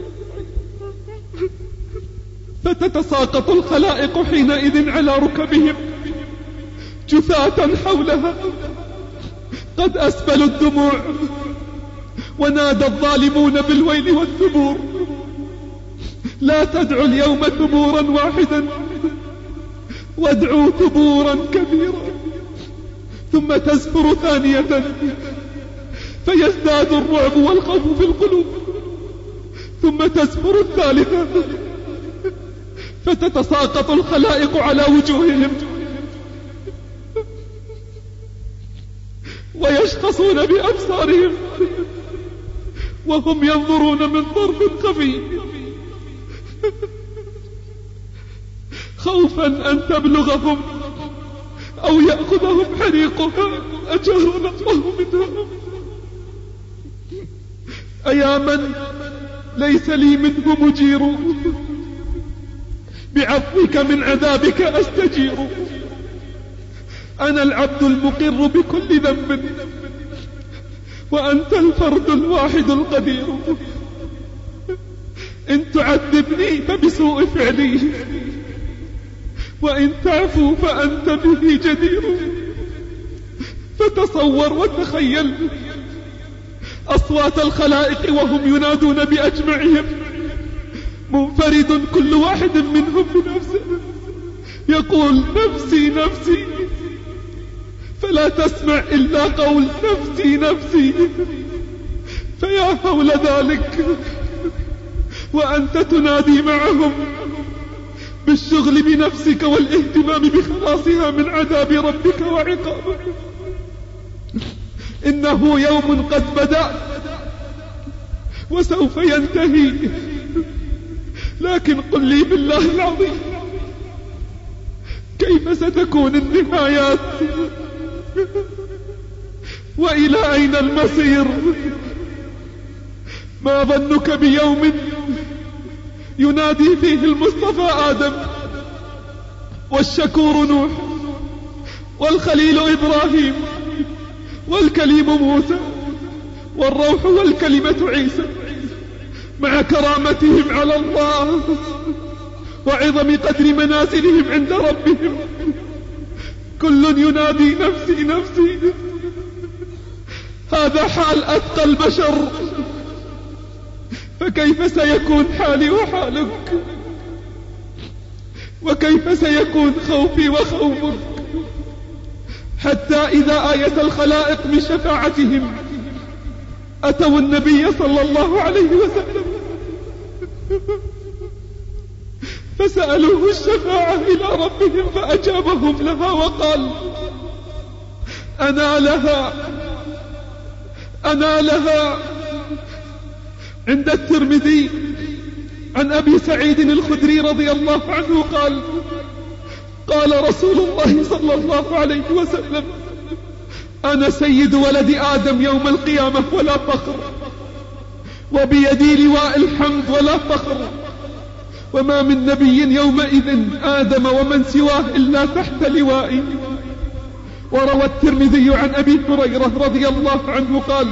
فتتساقط الخلائق حينئذ على ركبهم جثاة حولها، قد أسبلوا الدموع، ونادى الظالمون بالويل والثبور. لا تدعوا اليوم ثبورا واحدا، وادعوا ثبورا كثيرا. ثم تزفر ثانية فيزداد الرعب والخوف في القلوب، ثم تزفر الثالثة فتتساقط الخلائق على وجوههم ويشخصون بأبصارهم وهم ينظرون من طرف خفي، خوفا أن تبلغهم أو يأخذهم حريقها. أجارنا الله منها. أيا من ليس لي منه مجير، بعفوك من عذابك أستجير. أنا العبد المقر بكل ذنب، وأنت الفرد الواحد القدير. إن تعذبني فبسوء فعلي، وإن تعفو فأنت به جدير. فتصور وتخيل أصوات الخلائق وهم ينادون بأجمعهم، منفرد كل واحد منهم بنفسه يقول نفسي نفسي، فلا تسمع إلا قول نفسي نفسي. فيا هول ذلك وأنت تنادي معهم بالشغل بنفسك والاهتمام بخلاصها من عذاب ربك وعقابه. إنه يوم قد بدأ وسوف ينتهي، لكن قل لي بالله العظيم كيف ستكون النهايات، وإلى أين المصير؟ ما ظنك بيوم ينادي فيه المصطفى آدم، والشكور نوح، والخليل إبراهيم، والكليم موسى، والروح والكلمة عيسى، مع كرامتهم على الله وعظم قدر منازلهم عند ربهم. كل ينادي نفسي نفسي. هذا هذا حال أتقى البشر، فكيف سيكون حالي وحالك؟ وكيف سيكون خوفي وخوفك؟ حتى إذا آية الخلائق من شفاعتهم أتوا النبي صلى الله عليه وسلم فسألوه الشفاعة إلى ربهم، فأجابهم لها وقال: أنا لها أنا لها. عند الترمذي عن أبي سعيد الخدري رضي الله عنه قال: قال رسول الله صلى الله عليه وسلم: أنا سيد ولد آدم يوم القيامة ولا فخر، وبيدي لواء الحمد ولا فخر، وما من نبي يومئذ آدم ومن سواه إلا تحت لوائي. وروى الترمذي عن أبي هريرة رضي الله عنه قال: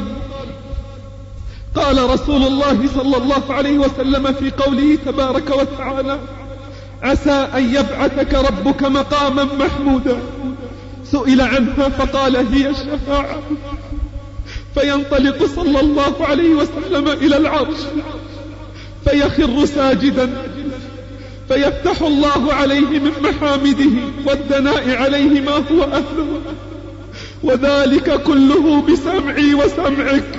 قال رسول الله صلى الله عليه وسلم في قوله تبارك وتعالى: عسى أن يبعثك ربك مقاما محمودا. سئل عنها فقال: هي الشفاعة. فينطلق صلى الله عليه وسلم إلى العرش فيخر ساجدا، فيفتح الله عليه من محامده والثناء عليه ما هو أهله، وذلك كله بسمعي وسمعك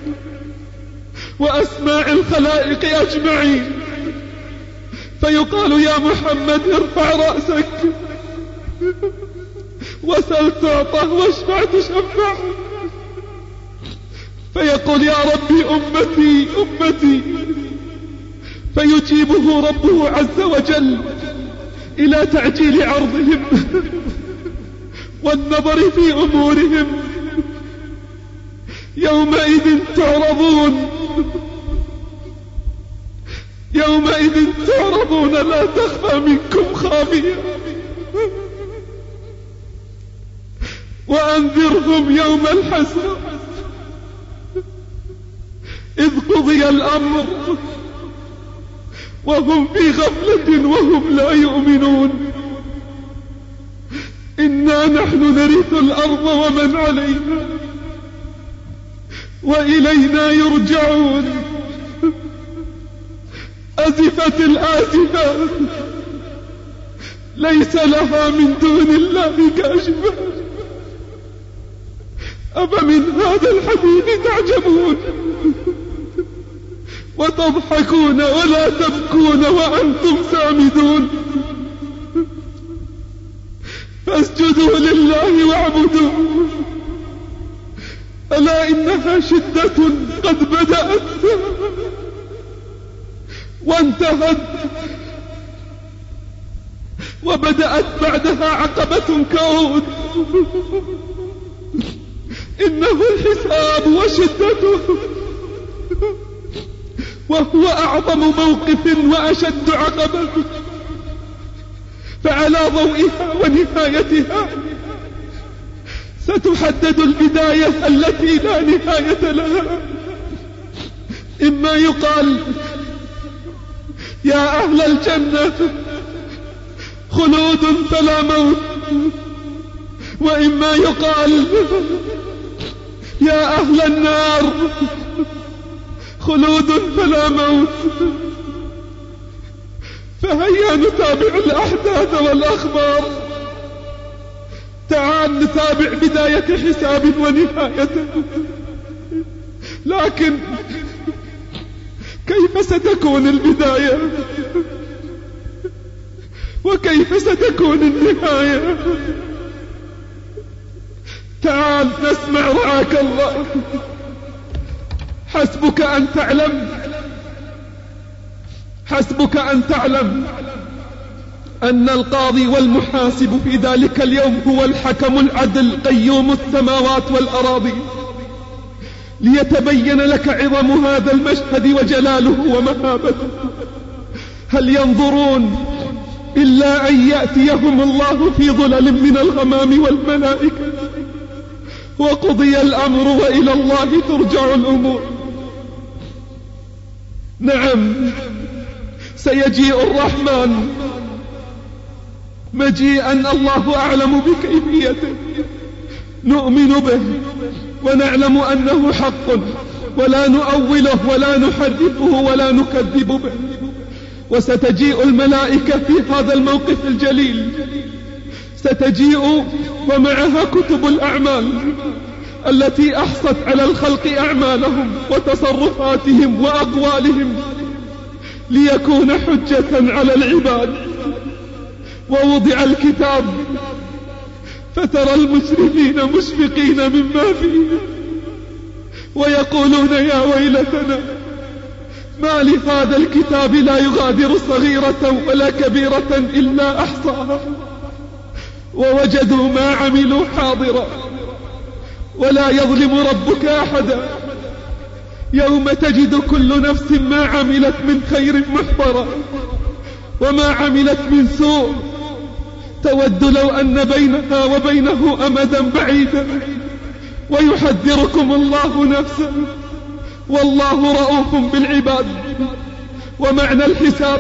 وأسماع الخلائق أجمعين. فيقال: يا محمد ارفع رأسك وسل تعطى واشفع تشفع. فيقول: يا ربي أمتي أمتي. فيجيبه ربه عز وجل إلى تعجيل عرضهم والنظر في أمورهم. يومئذ تعرضون يومئذ تعرضون لا تخفى منكم خافية. وأنذرهم يوم الحسرة إذ قضي الأمر وهم في غفلة وهم لا يؤمنون. إنا نحن نرث الأرض ومن عليها وإلينا يرجعون. أزفت الآزفة ليس لها من دون الله كاشفة. أفمن هذا الحديث تعجبون وتضحكون ولا تبكون وأنتم سامدون. فاسجدوا لله واعبدوا، ألا إنها شدة قد بدأت وانتهت، وبدأت بعدها عقبة كعود. إنه الحساب وشدته، وهو أعظم موقف وأشد عقبة. فعلى ضوئها ونهايتها ستحدد البداية التي لا نهاية لها. إما يقال: يا أهل الجنة خلود فلا موت، وإما يقال: يا أهل النار خلود فلا موت. فهيا نتابع الأحداث والأخبار. تعال نتابع بداية حساب ونهايته. لكن كيف ستكون البداية وكيف ستكون النهاية؟ تعال نسمع رعاك الله. حسبك أن تعلم حسبك أن تعلم أن القاضي والمحاسب في ذلك اليوم هو الحكم العدل قيوم السماوات والأراضي، ليتبين لك عظم هذا المشهد وجلاله ومهابته. هل ينظرون إلا أن يأتيهم الله في ظلل من الغمام والملائكة، وقضي الأمر وإلى الله ترجع الأمور. نعم، سيجيء الرحمن مجيئا الله أعلم بكيفيته، نؤمن به ونعلم أنه حق ولا نؤوله ولا نحرفه ولا نكذب به. وستجيء الملائكة في هذا الموقف الجليل، ستجيء ومعها كتب الأعمال التي أحصت على الخلق أعمالهم وتصرفاتهم وأقوالهم ليكون حجة على العباد. ووضع الكتاب فترى المسرفين مشفقين مما فيه ويقولون يا ويلتنا ما لهذا الكتاب لا يغادر صغيرة ولا كبيرة إلا أحصاها ووجدوا ما عملوا حاضرا ولا يظلم ربك أحدا. يوم تجد كل نفس ما عملت من خير محضرا وما عملت من سوء تود لو أن بينها وبينه أمدا بعيدا. ويحذركم الله نفسه والله رؤوف بالعباد. ومعنى الحساب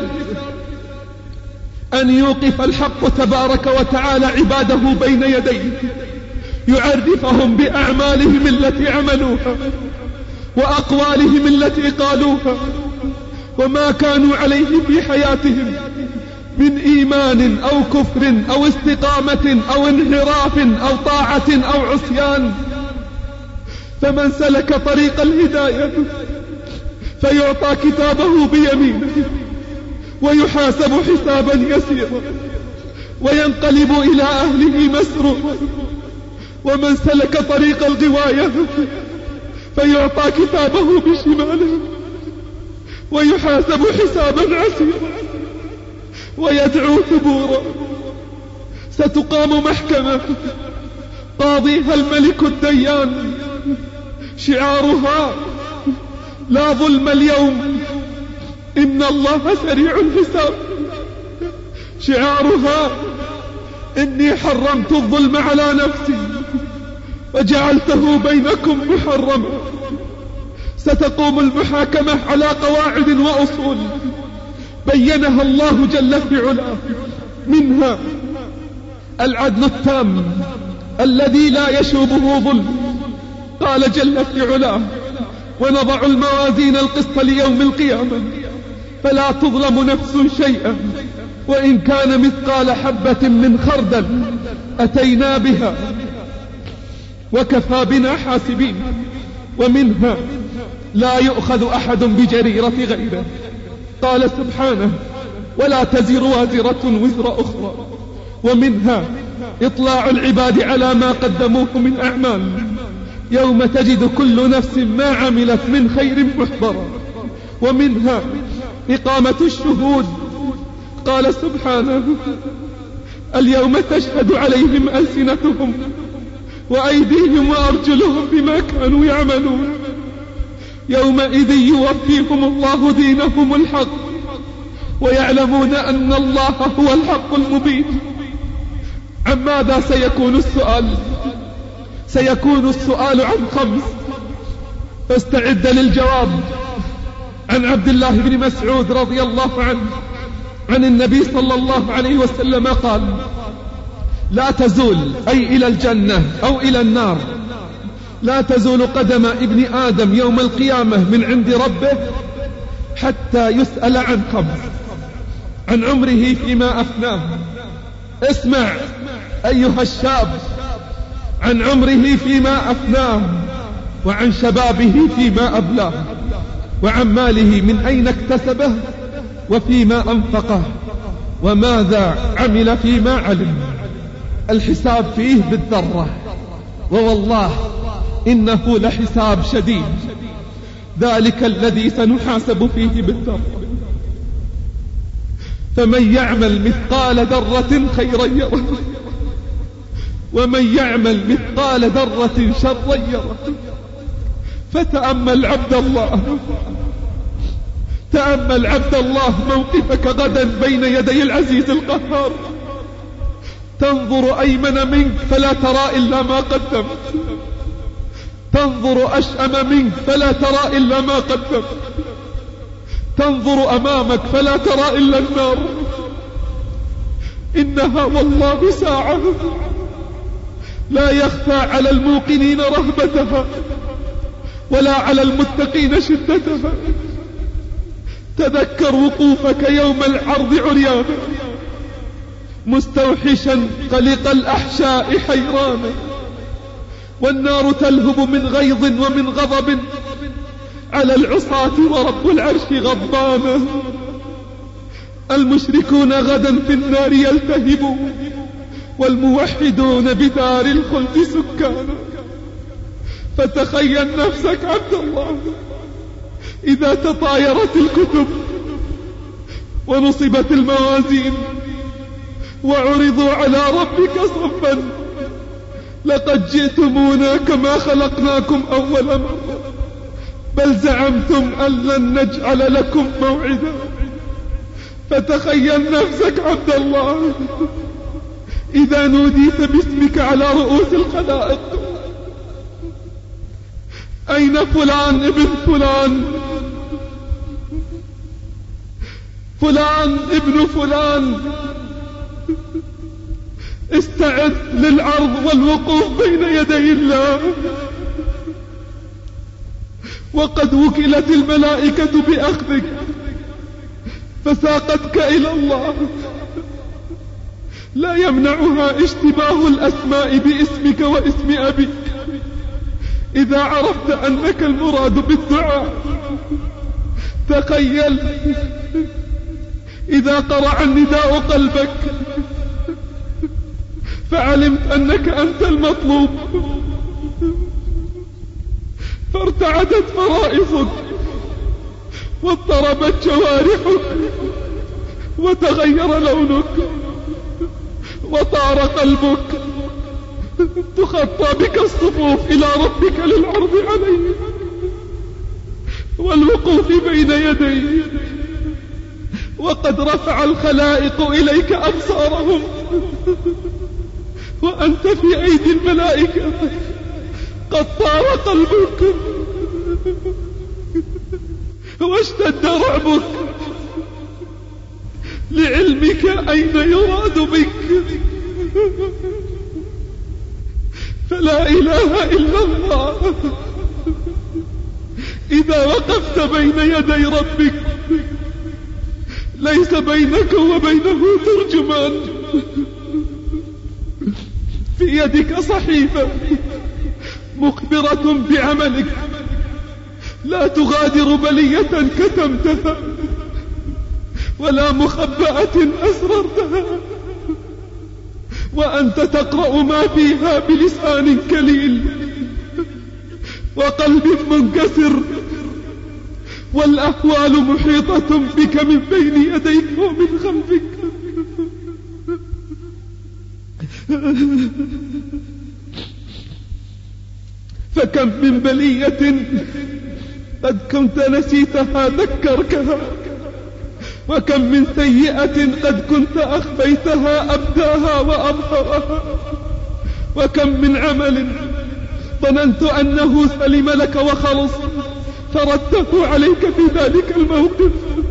أن يوقف الحق تبارك وتعالى عباده بين يديه، يعرفهم بأعمالهم التي عملوها وأقوالهم التي قالوها وما كانوا عليه في حياتهم من إيمان أو كفر أو استقامة أو انحراف أو طاعة أو عصيان. فمن سلك طريق الهداية فيعطى كتابه بيمينه ويحاسب حسابا يسيرا وينقلب إلى أهله مسرورا. ومن سلك طريق الغواية فيعطى كتابه بشماله ويحاسب حسابا عسيرا ويدعو ثبورا. ستقام محكمة قاضيها الملك الديان، شعارها لا ظلم اليوم إن الله سريع الحساب. شعارها إني حرمت الظلم على نفسي وجعلته بينكم محرما. ستقوم المحاكمة على قواعد وأصول بينها الله جل في علاه، منها العدل التام الذي لا يشوبه ظلم. قال جل في علاه ونضع الموازين القسط ليوم القيامة فلا تظلم نفس شيئا وإن كان مثقال حبة من خردل أتينا بها وكفى بنا حاسبين. ومنها لا يؤخذ أحد بجريرة غيره. قال سبحانه ولا تزر وازرة وزر أخرى. ومنها إطلاع العباد على ما قدموه من أعمال يوم تجد كل نفس ما عملت من خير محضرا. ومنها إقامة الشهود. قال سبحانه اليوم تشهد عليهم ألسنتهم وأيديهم وأرجلهم بما كانوا يعملون يومئذ يوفيهم الله دينهم الحق ويعلمون أن الله هو الحق المبين. عن ماذا سيكون السؤال؟ سيكون السؤال عن خمس، فاستعد للجواب. عن عبد الله بن مسعود رضي الله عنه عن النبي صلى الله عليه وسلم قال لا تزول، أي إلى الجنة أو إلى النار، لا تزول قدم ابن آدم يوم القيامة من عند ربه حتى يسأل عن خمس: عن عمره فيما أفناه. اسمع أيها الشاب، عن عمره فيما أفناه، وعن شبابه فيما أبلاه، وعن ماله من أين اكتسبه وفيما أنفقه، وماذا عمل فيما علم. الحساب فيه بالذرة، ووالله إنه لحساب شديد، ذلك الذي سنحاسب فيه بالذرة. فمن يعمل مثقال ذرة خيرا يره، ومن يعمل مثقال ذرة شرا يره. فتأمل عبد الله، تأمل عبد الله موقفك غدا بين يدي العزيز القهار. تنظر أيمن منك فلا ترى إلا ما قدمت، تنظر أشأم منك فلا ترى إلا ما قدمت، تنظر أمامك فلا ترى إلا النار. إنها والله ساعة لا يخفى على الموقنين رهبتها ولا على المتقين شدتها. تذكر وقوفك يوم العرض عريانا مستوحشا قلق الأحشاء حيرانا، والنار تلهب من غيظ ومن غضب على العصاة ورب العرش غضبانا. المشركون غدا في النار يلتهبون والموحدون بدار الخلد سكانا. فتخيل نفسك عبد الله إذا تطايرت الكتب ونصبت الموازين وعرضوا على ربك صفا، لقد جئتمونا كما خلقناكم أول مرة، بل زعمتم أن لن نجعل لكم موعدا. فتخيل نفسك عبد الله إذا نوديت باسمك على رؤوس الخلائق: أين فلان ابن فلان، فلان ابن فلان؟ استعد للعرض والوقوف بين يدي الله، وقد وكلت الملائكة بأخذك فساقتك إلى الله. لا يمنعها اشتباه الأسماء باسمك واسم أبيك إذا عرفت أنك المراد بالدعاء. تخيل إذا قرع النداء قلبك فعلمت أنك أنت المطلوب، فارتعدت فرائصك واضطربت جوارحك وتغير لونك وطار قلبك. تخطى بك الصفوف إلى ربك للعرض عليه والوقوف بين يديه، وقد رفع الخلائق إليك أبصارهم وأنت في أيدي الملائكة. قد طار قلبك واشتد رعبك لعلمك أين يراد بك. فلا إله إلا الله إذا وقفت بين يدي ربك ليس بينك وبينه ترجمان. في يدك صحيفة مخبرة بعملك لا تغادر بلية كتمتها ولا مخبأة أسررتها، وأنت تقرأ ما فيها بلسان كليل وقلب منكسر، والأهوال محيطة بك من بين يديك ومن خلفك. فكم من بلية قد كنت نسيتها ذكركها، وكم من سيئة قد كنت أخفيتها أبداها وأظهرها، وكم من عمل ظننت أنه سلم لك وخلص فردته عليك في ذلك الموقف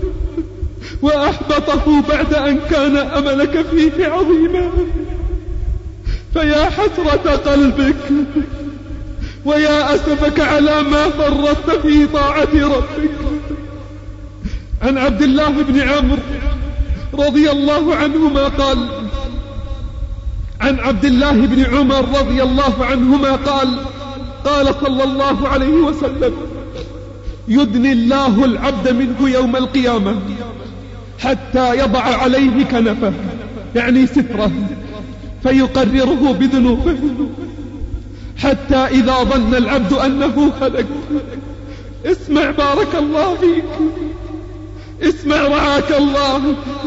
وأحبطه بعد أن كان أملك فيه عظيما. فيا حسرة قلبك ويا أسفك على ما فرطت في طاعة ربك. عن عبد الله بن عمرو رضي الله عنهما قال عن عبد الله بن عمر رضي الله عنهما قال قال صلى الله عليه وسلم: يدني الله العبد منه يوم القيامة حتى يضع عليه كنفه، يعني ستره، فيقرره بذنوبه، حتى إذا ظن العبد أنه هلك. اسمع بارك الله فيك، اسمع رعاك الله.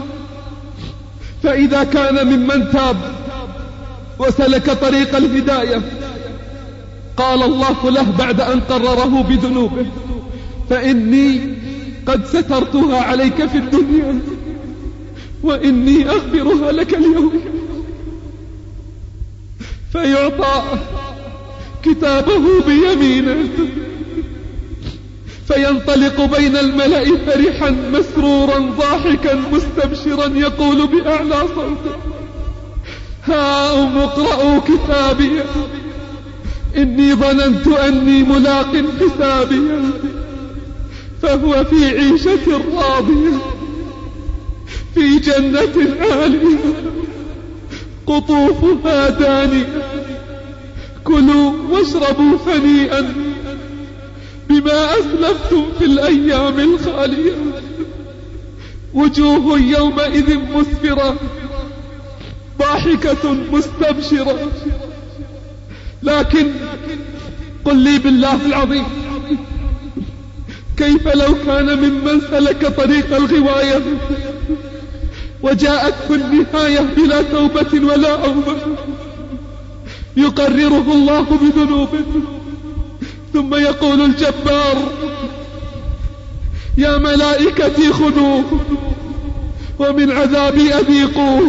فإذا كان ممن تاب وسلك طريق الهداية قال الله له بعد أن قرره بذنوبه: فإني قد سترتها عليك في الدنيا وإني أغفرها لك اليوم. فيعطى كتابه بيمينه فينطلق بين الملأ فرحا مسرورا ضاحكا مستبشرا يقول بأعلى صوته: هاؤم اقرءوا كتابي إني ظننت أني ملاق حسابي فهو في عيشة راضية في جنة عالية قطوفها دانية كلوا واشربوا هنيئا بما أسلفتم في الأيام الخالية وجوه يومئذ مسفرة ضاحكة مستبشرة. لكن قل لي بالله العظيم كيف لو كان ممن سلك طريق الغواية وجاءته النهاية بلا توبة ولا أوبة يقرره الله بذنوبه ثم يقول الجبار يا ملائكتي خذوه ومن عذابي أذيقوه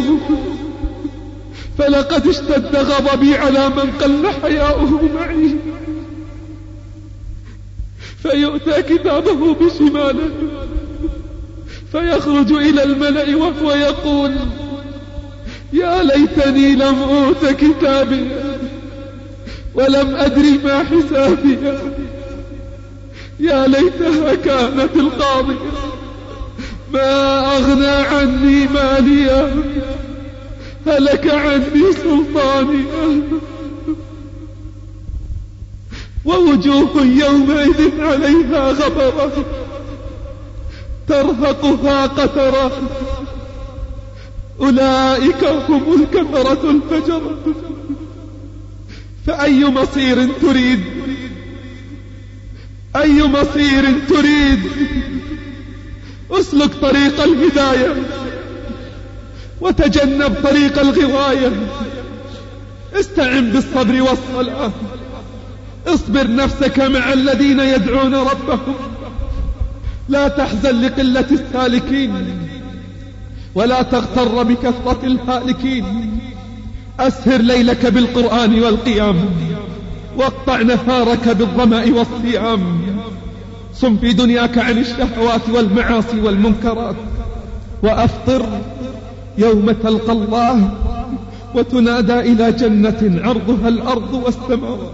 فلقد اشتد غضبي على من قل حياؤه معي. فيؤتى كتابه بشماله فيخرج إلى الملأ وهو يقول يا ليتني لم أوت كتابي ولم أدري ما حسابي يا ليتها كانت القاضية ما أغنى عني ماليا هلك عني سلطاني. ووجوه يومئذ عليها غبرة ترهقها قترة أولئك هم الكفرة الفجرة. فأي مصير تريد أي مصير تريد اسلك طريق الهداية وتجنب طريق الغواية. استعن بالصبر والصلاة اصبر نفسك مع الذين يدعون ربهم لا تحزن لقلة السالكين ولا تغتر بكثرة الهالكين. أسهر ليلك بالقرآن والقيام واقطع نهارك بالظمأ والصيام. صم في دنياك عن الشهوات والمعاصي والمنكرات وأفطر يوم تلقى الله وتنادى إلى جنة عرضها الأرض والسماوات.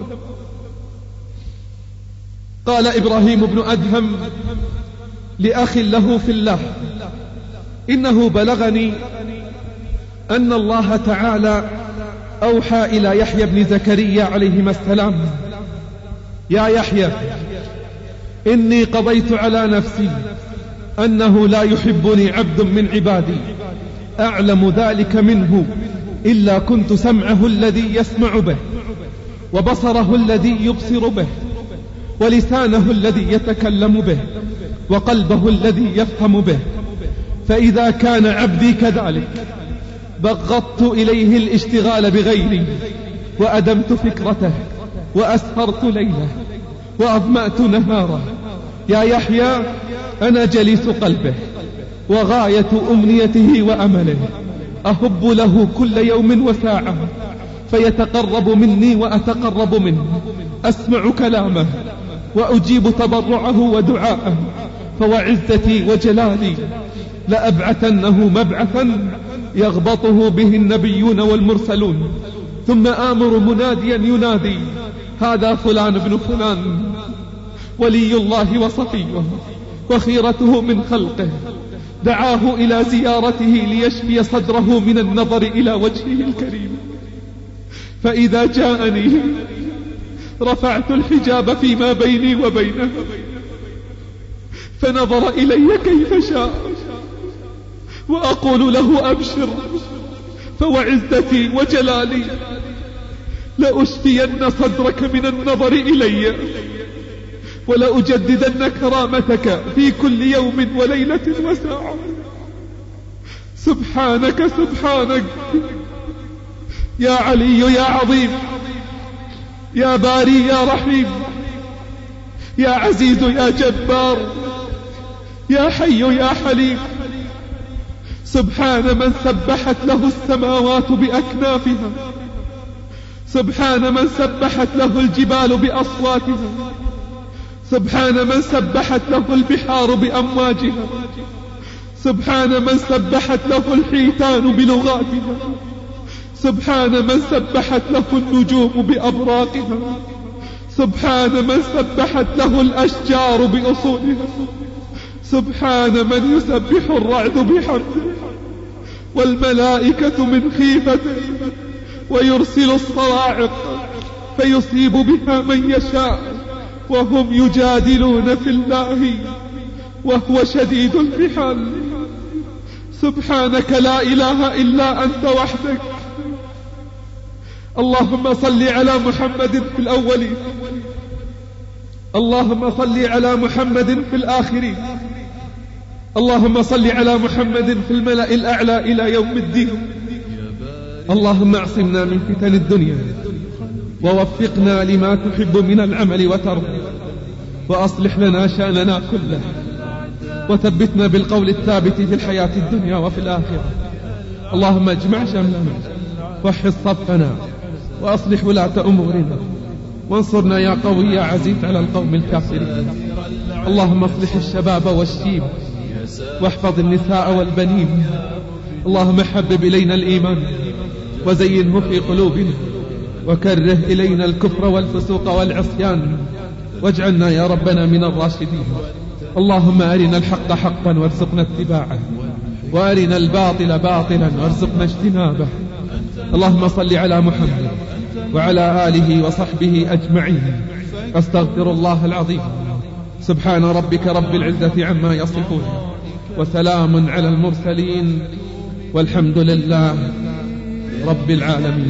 قال إبراهيم بن أدهم لأخ له في الله إنه بلغني أن الله تعالى أوحى إلى يحيى بن زكريا عليهما السلام يا يحيى إني قضيت على نفسي أنه لا يحبني عبد من عبادي أعلم ذلك منه إلا كنت سمعه الذي يسمع به وبصره الذي يبصر به ولسانه الذي يتكلم به وقلبه الذي يفهم به. فإذا كان عبدي كذلك بغضت إليه الاشتغال بغيري وأدمت فكرته وأسهرت ليله وأظمأت نهاره. يا يحيى أنا جليس قلبه وغاية أمنيته وأمله أهب له كل يوم وساعة فيتقرب مني وأتقرب منه أسمع كلامه وأجيب تضرعه ودعاءه. فوعزتي وجلالي لأبعثنه مبعثا يغبطه به النبيون والمرسلون ثم آمر مناديا ينادي هذا فلان ابن فلان ولي الله وصفيه وخيرته من خلقه دعاه إلى زيارته ليشفي صدره من النظر إلى وجهه الكريم. فإذا جاءني رفعت الحجاب فيما بيني وبينه فنظر إلي كيف شاء وأقول له أبشر فوعزتي وجلالي لأشفين صدرك من النظر إلي ولأجددن كرامتك في كل يوم وليلة وساعة. سبحانك سبحانك يا علي يا عظيم يا باري يا رحيم يا عزيز يا جبار يا حي يا حليم. سبحان من سبحت له السماوات بأكنافها سبحان من سبحت له الجبال بأصواتها سبحان من سبحت له البحار بأمواجها سبحان من سبحت له الحيتان بلغاتها سبحان من سبحت له النجوم بأبراقها، سبحان من سبحت له الأشجار بأصولها، سبحان من يسبح الرعد بحمده والملائكة من خيفته، ويرسل الصواعق فيصيب بها من يشاء وهم يجادلون في الله وهو شديد المحال. سبحانك لا إله إلا أنت وحدك. اللهم صل على محمد في الأولين، اللهم صل على محمد في الآخرين، اللهم صل على محمد في الملأ الأعلى إلى يوم الدين. اللهم اعصمنا من فتن الدنيا ووفقنا لما تحب من العمل وترضى، وأصلح لنا شأننا كله، وثبتنا بالقول الثابت في الحياة الدنيا وفي الآخرة. اللهم اجمع شملنا، وحص صفنا، وأصلح ولاة أمورنا، وانصرنا يا قوي يا عزيز على القوم الكافرين. اللهم اصلح الشباب والشيب، واحفظ النساء والبنين. اللهم حبب إلينا الإيمان وزينه في قلوبنا، وكره إلينا الكفر والفسوق والعصيان، واجعلنا يا ربنا من الراشدين. اللهم أرنا الحق حقا وارزقنا اتباعه، وأرنا الباطل باطلا وارزقنا اجتنابه. اللهم صل على محمد وعلى آله وصحبه أجمعين. أستغفر الله العظيم. سبحان ربك رب العزة عما يصفون، وسلام على المرسلين، والحمد لله رب العالمين.